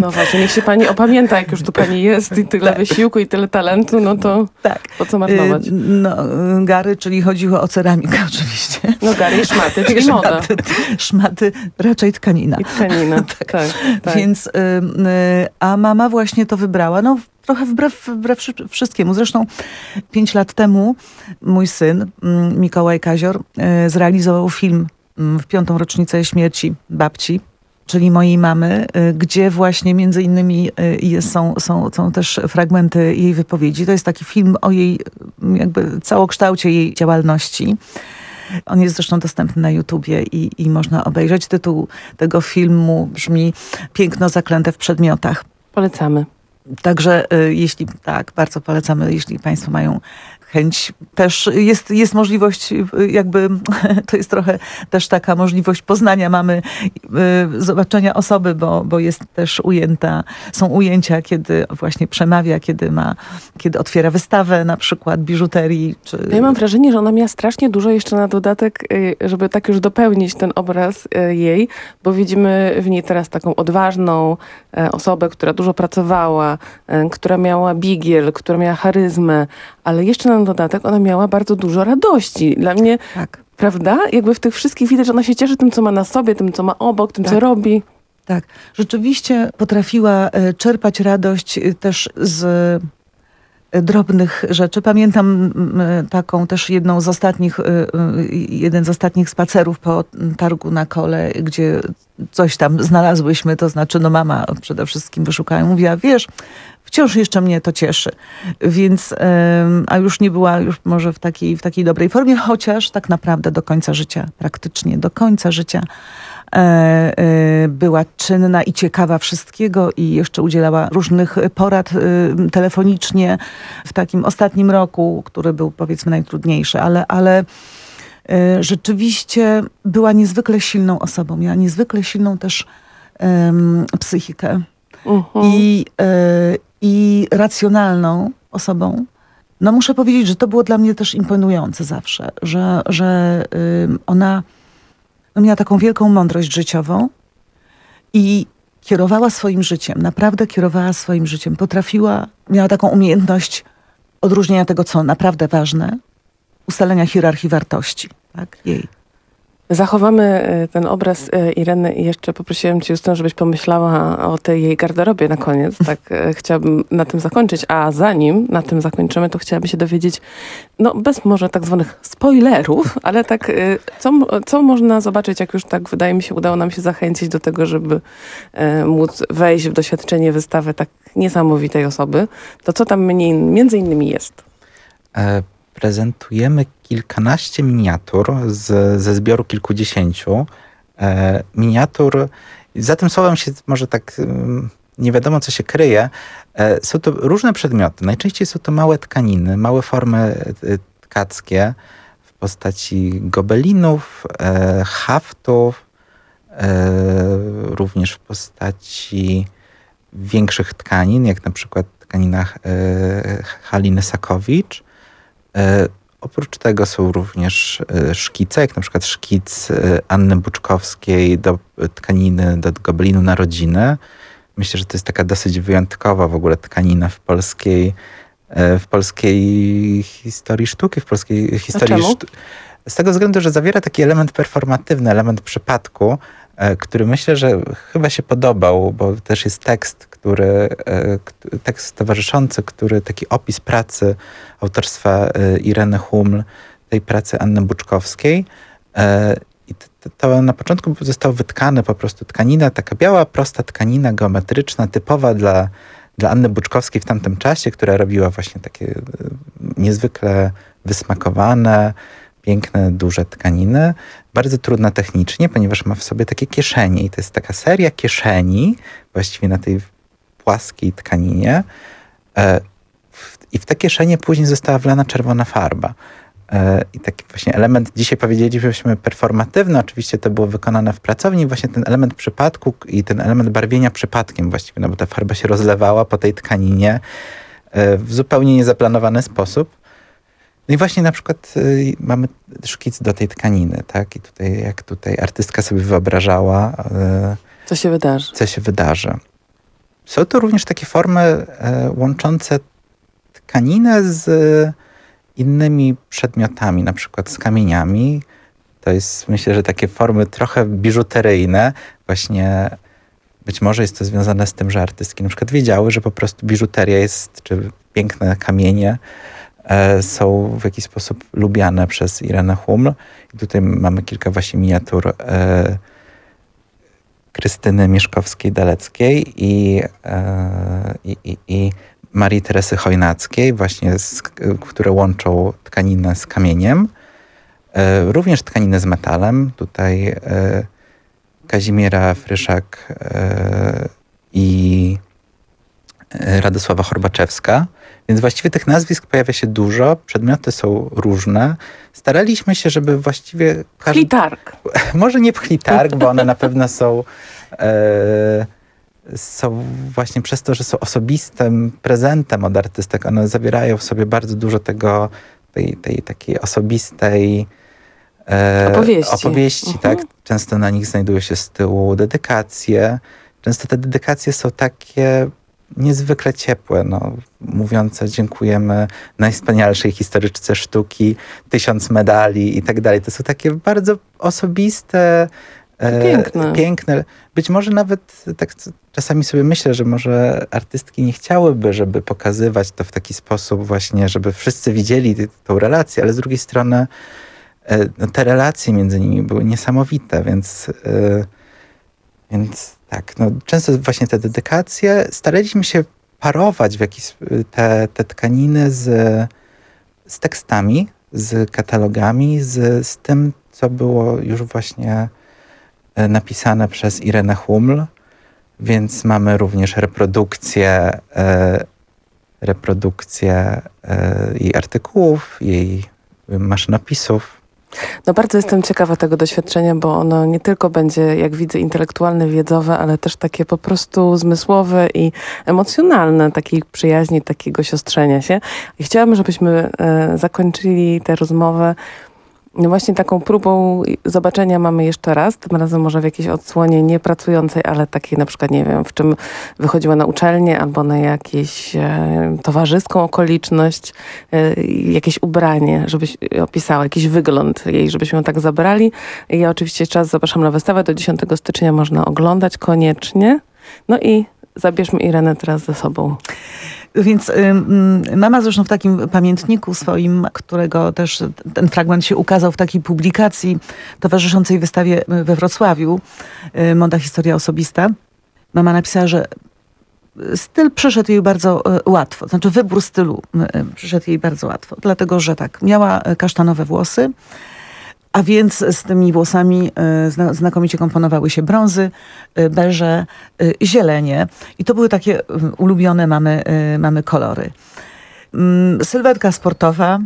No właśnie, niech się pani opamięta, jak już tu pani jest i tyle tak. wysiłku i tyle talentu, no to tak. po co marnować? Y, no, gary, czyli chodziło o ceramikę oczywiście. No gary i szmaty, czyli szmaty, moda. Szmaty, raczej tkanina. I tkanina, tak. tak, tak. Więc, y, y, a mama właśnie to wybrała, no trochę wbrew, wbrew wszystkiemu. Zresztą pięć lat temu mój syn, Mikołaj Kazior, y, zrealizował film w piątą rocznicę śmierci babci, czyli mojej mamy, gdzie właśnie między innymi jest, są, są, są też fragmenty jej wypowiedzi. To jest taki film o jej jakby całokształcie jej działalności. On jest zresztą dostępny na YouTubie i, i można obejrzeć. Tytuł tego filmu brzmi Piękno zaklęte w przedmiotach. Polecamy. Także jeśli, tak, bardzo polecamy, jeśli państwo mają chęć, też jest, jest możliwość jakby, to jest trochę też taka możliwość poznania mamy, zobaczenia osoby, bo, bo jest też ujęta, są ujęcia, kiedy właśnie przemawia, kiedy ma, kiedy otwiera wystawę na przykład biżuterii. Czy... Ja mam wrażenie, że ona miała strasznie dużo jeszcze na dodatek, żeby tak już dopełnić ten obraz jej, bo widzimy w niej teraz taką odważną osobę, która dużo pracowała, która miała bigiel, która miała charyzmę, ale jeszcze na dodatek ona miała bardzo dużo radości. Dla mnie, tak. prawda? Jakby w tych wszystkich widać, że ona się cieszy tym, co ma na sobie, tym, co ma obok, tym, tak. co robi. Tak. Rzeczywiście potrafiła czerpać radość też z drobnych rzeczy. Pamiętam taką też jedną z ostatnich, jeden z ostatnich spacerów po targu na Kole, gdzie coś tam znalazłyśmy, to znaczy no mama przede wszystkim wyszukała i mówiła, wiesz, wciąż jeszcze mnie to cieszy. Więc, a już nie była już może w takiej, w takiej dobrej formie, chociaż tak naprawdę do końca życia, praktycznie do końca życia była czynna i ciekawa wszystkiego i jeszcze udzielała różnych porad telefonicznie w takim ostatnim roku, który był powiedzmy najtrudniejszy, ale, ale rzeczywiście była niezwykle silną osobą. Miała niezwykle silną też um, psychikę uh-huh. I, y, i racjonalną osobą. No muszę powiedzieć, że to było dla mnie też imponujące zawsze, że, że y, ona no, miała taką wielką mądrość życiową i kierowała swoim życiem, naprawdę kierowała swoim życiem. Potrafiła, miała taką umiejętność odróżnienia tego, co naprawdę ważne, ustalenia hierarchii wartości, tak, jej. Zachowamy ten obraz Ireny i jeszcze poprosiłem cię, Justyno, żebyś pomyślała o tej jej garderobie na koniec. Tak chciałabym na tym zakończyć, a zanim na tym zakończymy, to chciałabym się dowiedzieć, no bez może tak zwanych spoilerów, ale tak, co, co można zobaczyć, jak już tak wydaje mi się, udało nam się zachęcić do tego, żeby móc wejść w doświadczenie wystawy tak niesamowitej osoby, to co tam między innymi jest? E- Prezentujemy kilkanaście miniatur z, ze zbioru kilkudziesięciu. E, miniatur, za tym słowem się może tak nie wiadomo, co się kryje. E, są to różne przedmioty. Najczęściej są to małe tkaniny, małe formy tkackie w postaci gobelinów, e, haftów, e, również w postaci większych tkanin, jak na przykład tkanina e, Haliny Sakowicz. E, oprócz tego są również e, szkice, jak na przykład szkic e, Anny Buczkowskiej do tkaniny, do gobelinu Narodziny. Myślę, że to jest taka dosyć wyjątkowa w ogóle tkanina w polskiej, e, w polskiej historii sztuki, w polskiej historii sztuki. Z tego względu, że zawiera taki element performatywny, element przypadku, e, który myślę, że chyba się podobał, bo też jest tekst, który, e, tekst towarzyszący, który taki opis pracy autorstwa e, Ireny Huml, tej pracy Anny Buczkowskiej. E, I to, to na początku zostało wytkane po prostu tkanina, taka biała, prosta tkanina geometryczna, typowa dla, dla Anny Buczkowskiej w tamtym czasie, która robiła właśnie takie niezwykle wysmakowane, piękne, duże tkaniny. Bardzo trudna technicznie, ponieważ ma w sobie takie kieszenie. I to jest taka seria kieszeni, właściwie na tej płaskiej tkaninie. I w te kieszenie później została wlana czerwona farba. I taki właśnie element, dzisiaj powiedzieliśmy performatywny, oczywiście to było wykonane w pracowni, właśnie ten element przypadku i ten element barwienia przypadkiem właściwie, no bo ta farba się rozlewała po tej tkaninie w zupełnie niezaplanowany sposób. No i właśnie na przykład y, mamy szkic do tej tkaniny, tak? I tutaj, jak tutaj artystka sobie wyobrażała, y, co się wydarzy. Co się wydarzy. są to również takie formy e, łączące tkaninę z innymi przedmiotami, na przykład z kamieniami. To jest, myślę, że takie formy trochę biżuteryjne. Właśnie być może jest to związane z tym, że artystki na przykład wiedziały, że po prostu biżuteria jest, czy piękne kamienie e, są w jakiś sposób lubiane przez Irenę Huml. I tutaj mamy kilka właśnie miniatur e, Krystyny Mieszkowskiej-Daleckiej i, e, i, i, i Marii Teresy Chojnackiej, właśnie z, które łączą tkaninę z kamieniem. E, również tkaninę z metalem. Tutaj e, Kazimiera Fryszak e, i Radosława Horbaczewska. Więc właściwie tych nazwisk pojawia się dużo, przedmioty są różne. Staraliśmy się, żeby właściwie... Pchlitarg. Może nie pchlitarg, bo one na pewno są... E, są właśnie przez to, że są osobistym prezentem od artystek. One zawierają w sobie bardzo dużo tego, tej, tej takiej osobistej e, opowieści. opowieści Mhm. tak? Często na nich znajdują się z tyłu dedykacje. Często te dedykacje są takie niezwykle ciepłe, no, mówiące dziękujemy najwspanialszej historyczce sztuki, tysiąc medali i tak dalej. To są takie bardzo osobiste, Piękne. E, piękne. Być może nawet tak czasami sobie myślę, że może artystki nie chciałyby, żeby pokazywać to w taki sposób właśnie, żeby wszyscy widzieli tą relację, ale z drugiej strony e, no, te relacje między nimi były niesamowite, więc, e, więc tak, no, często właśnie te dedykacje staraliśmy się parować w jakiś, te, te tkaniny z, z tekstami, z katalogami, z, z tym, co było już właśnie napisane przez Irenę Huml, więc mamy również reprodukcję, e, reprodukcję e, jej artykułów, jej maszynopisów. No bardzo jestem ciekawa tego doświadczenia, bo ono nie tylko będzie, jak widzę, intelektualne, wiedzowe, ale też takie po prostu zmysłowe i emocjonalne, takiej przyjaźni, takiego siostrzenia się. I chciałabym, żebyśmy e, zakończyli tę rozmowę no właśnie taką próbą zobaczenia mamy jeszcze raz, tym razem może w jakiejś odsłonie nie pracującej, ale takiej na przykład, nie wiem, w czym wychodziła na uczelnię albo na jakąś e, towarzyską okoliczność, e, jakieś ubranie, żebyś opisała, jakiś wygląd jej, żebyśmy ją tak zabrali. I ja oczywiście jeszcze raz zapraszam na wystawę, do dziesiątego stycznia można oglądać koniecznie. No i zabierzmy Irenę teraz ze sobą. Więc y, mama zresztą w takim pamiętniku swoim, którego też ten fragment się ukazał w takiej publikacji towarzyszącej wystawie we Wrocławiu, y, Moda, historia osobista. Mama napisała, że styl przyszedł jej bardzo y, łatwo. Znaczy wybór stylu y, przyszedł jej bardzo łatwo. Dlatego, że tak, miała kasztanowe włosy, a więc z tymi włosami y, znakomicie komponowały się brązy, y, beże, y, zielenie. I to były takie y, ulubione mamy, y, mamy kolory. Y, sylwetka sportowa,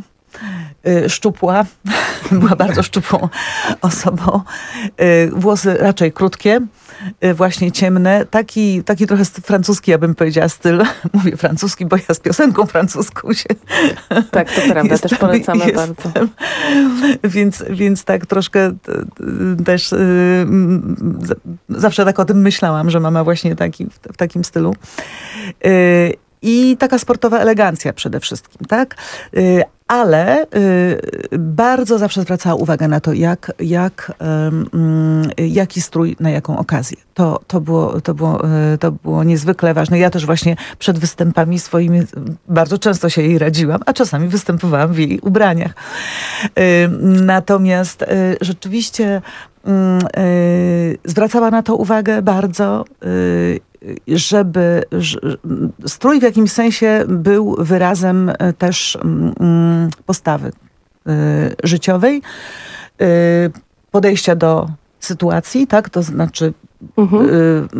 y, szczupła, była bardzo szczupłą osobą. Y, włosy raczej krótkie, y, właśnie ciemne. Taki, taki trochę francuski, ja bym powiedziała, styl. Mówię francuski, bo ja z piosenką francuską się... Tak, to prawda, jestem, też polecamy jestem. bardzo. Więc, więc tak troszkę też y, zawsze tak o tym myślałam, że mama właśnie taki, w, w takim stylu. Y, I taka sportowa elegancja przede wszystkim, tak? Y, ale y, bardzo zawsze zwracała uwagę na to, jak, jak, y, y, jaki strój na jaką okazję. To, to, było, to, było, y, to było niezwykle ważne. Ja też właśnie przed występami swoimi bardzo często się jej radziłam, a czasami występowałam w jej ubraniach. Y, natomiast y, rzeczywiście y, y, zwracała na to uwagę bardzo, y, żeby strój w jakimś sensie był wyrazem też postawy życiowej, podejścia do sytuacji, tak? To znaczy mhm.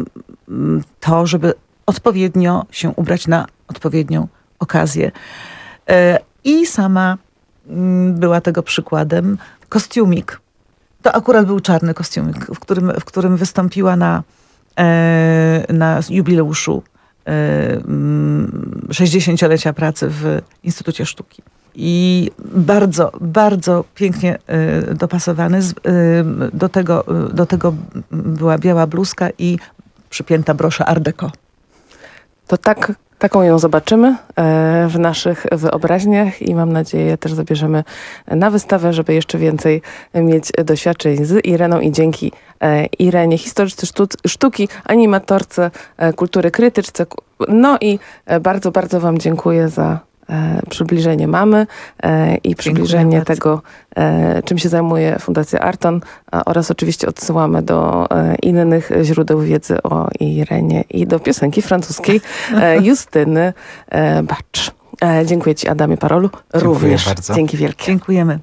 to, żeby odpowiednio się ubrać na odpowiednią okazję. I sama była tego przykładem. Kostiumik. To akurat był czarny kostiumik, w którym, w którym wystąpiła na na jubileuszu sześćdziesięciolecia pracy w Instytucie Sztuki. I bardzo, bardzo pięknie dopasowany. Do tego, do tego była biała bluzka i przypięta brosza Art Deco. to tak Taką ją zobaczymy w naszych wyobraźniach i mam nadzieję też zabierzemy na wystawę, żeby jeszcze więcej mieć doświadczeń z Ireną i dzięki Irenie, historyczce sztuki, animatorce, kultury krytyczce. No i bardzo, bardzo Wam dziękuję za przybliżenie mamy i przybliżenie tego, czym się zajmuje Fundacja Arton, oraz oczywiście odsyłamy do innych źródeł wiedzy o Irenie i do piosenki francuskiej Justyny Bacz. Dziękuję Ci, Adamie Parolu. Dziękuję Również. bardzo. Dzięki wielkie. Dziękujemy.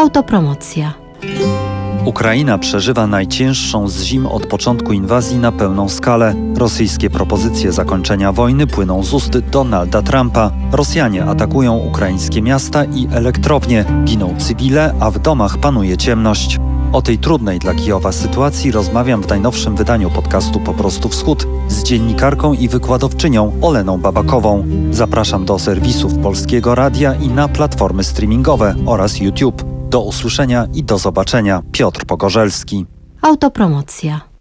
Autopromocja. Ukraina przeżywa najcięższą z zim od początku inwazji na pełną skalę. Rosyjskie propozycje zakończenia wojny płyną z ust Donalda Trumpa. Rosjanie atakują ukraińskie miasta i elektrownie. Giną cywile, a w domach panuje ciemność. O tej trudnej dla Kijowa sytuacji rozmawiam w najnowszym wydaniu podcastu Po prostu Wschód z dziennikarką i wykładowczynią Oleną Babakową. Zapraszam do serwisów Polskiego Radia i na platformy streamingowe oraz YouTube. Do usłyszenia i do zobaczenia. Piotr Pogorzelski. Autopromocja.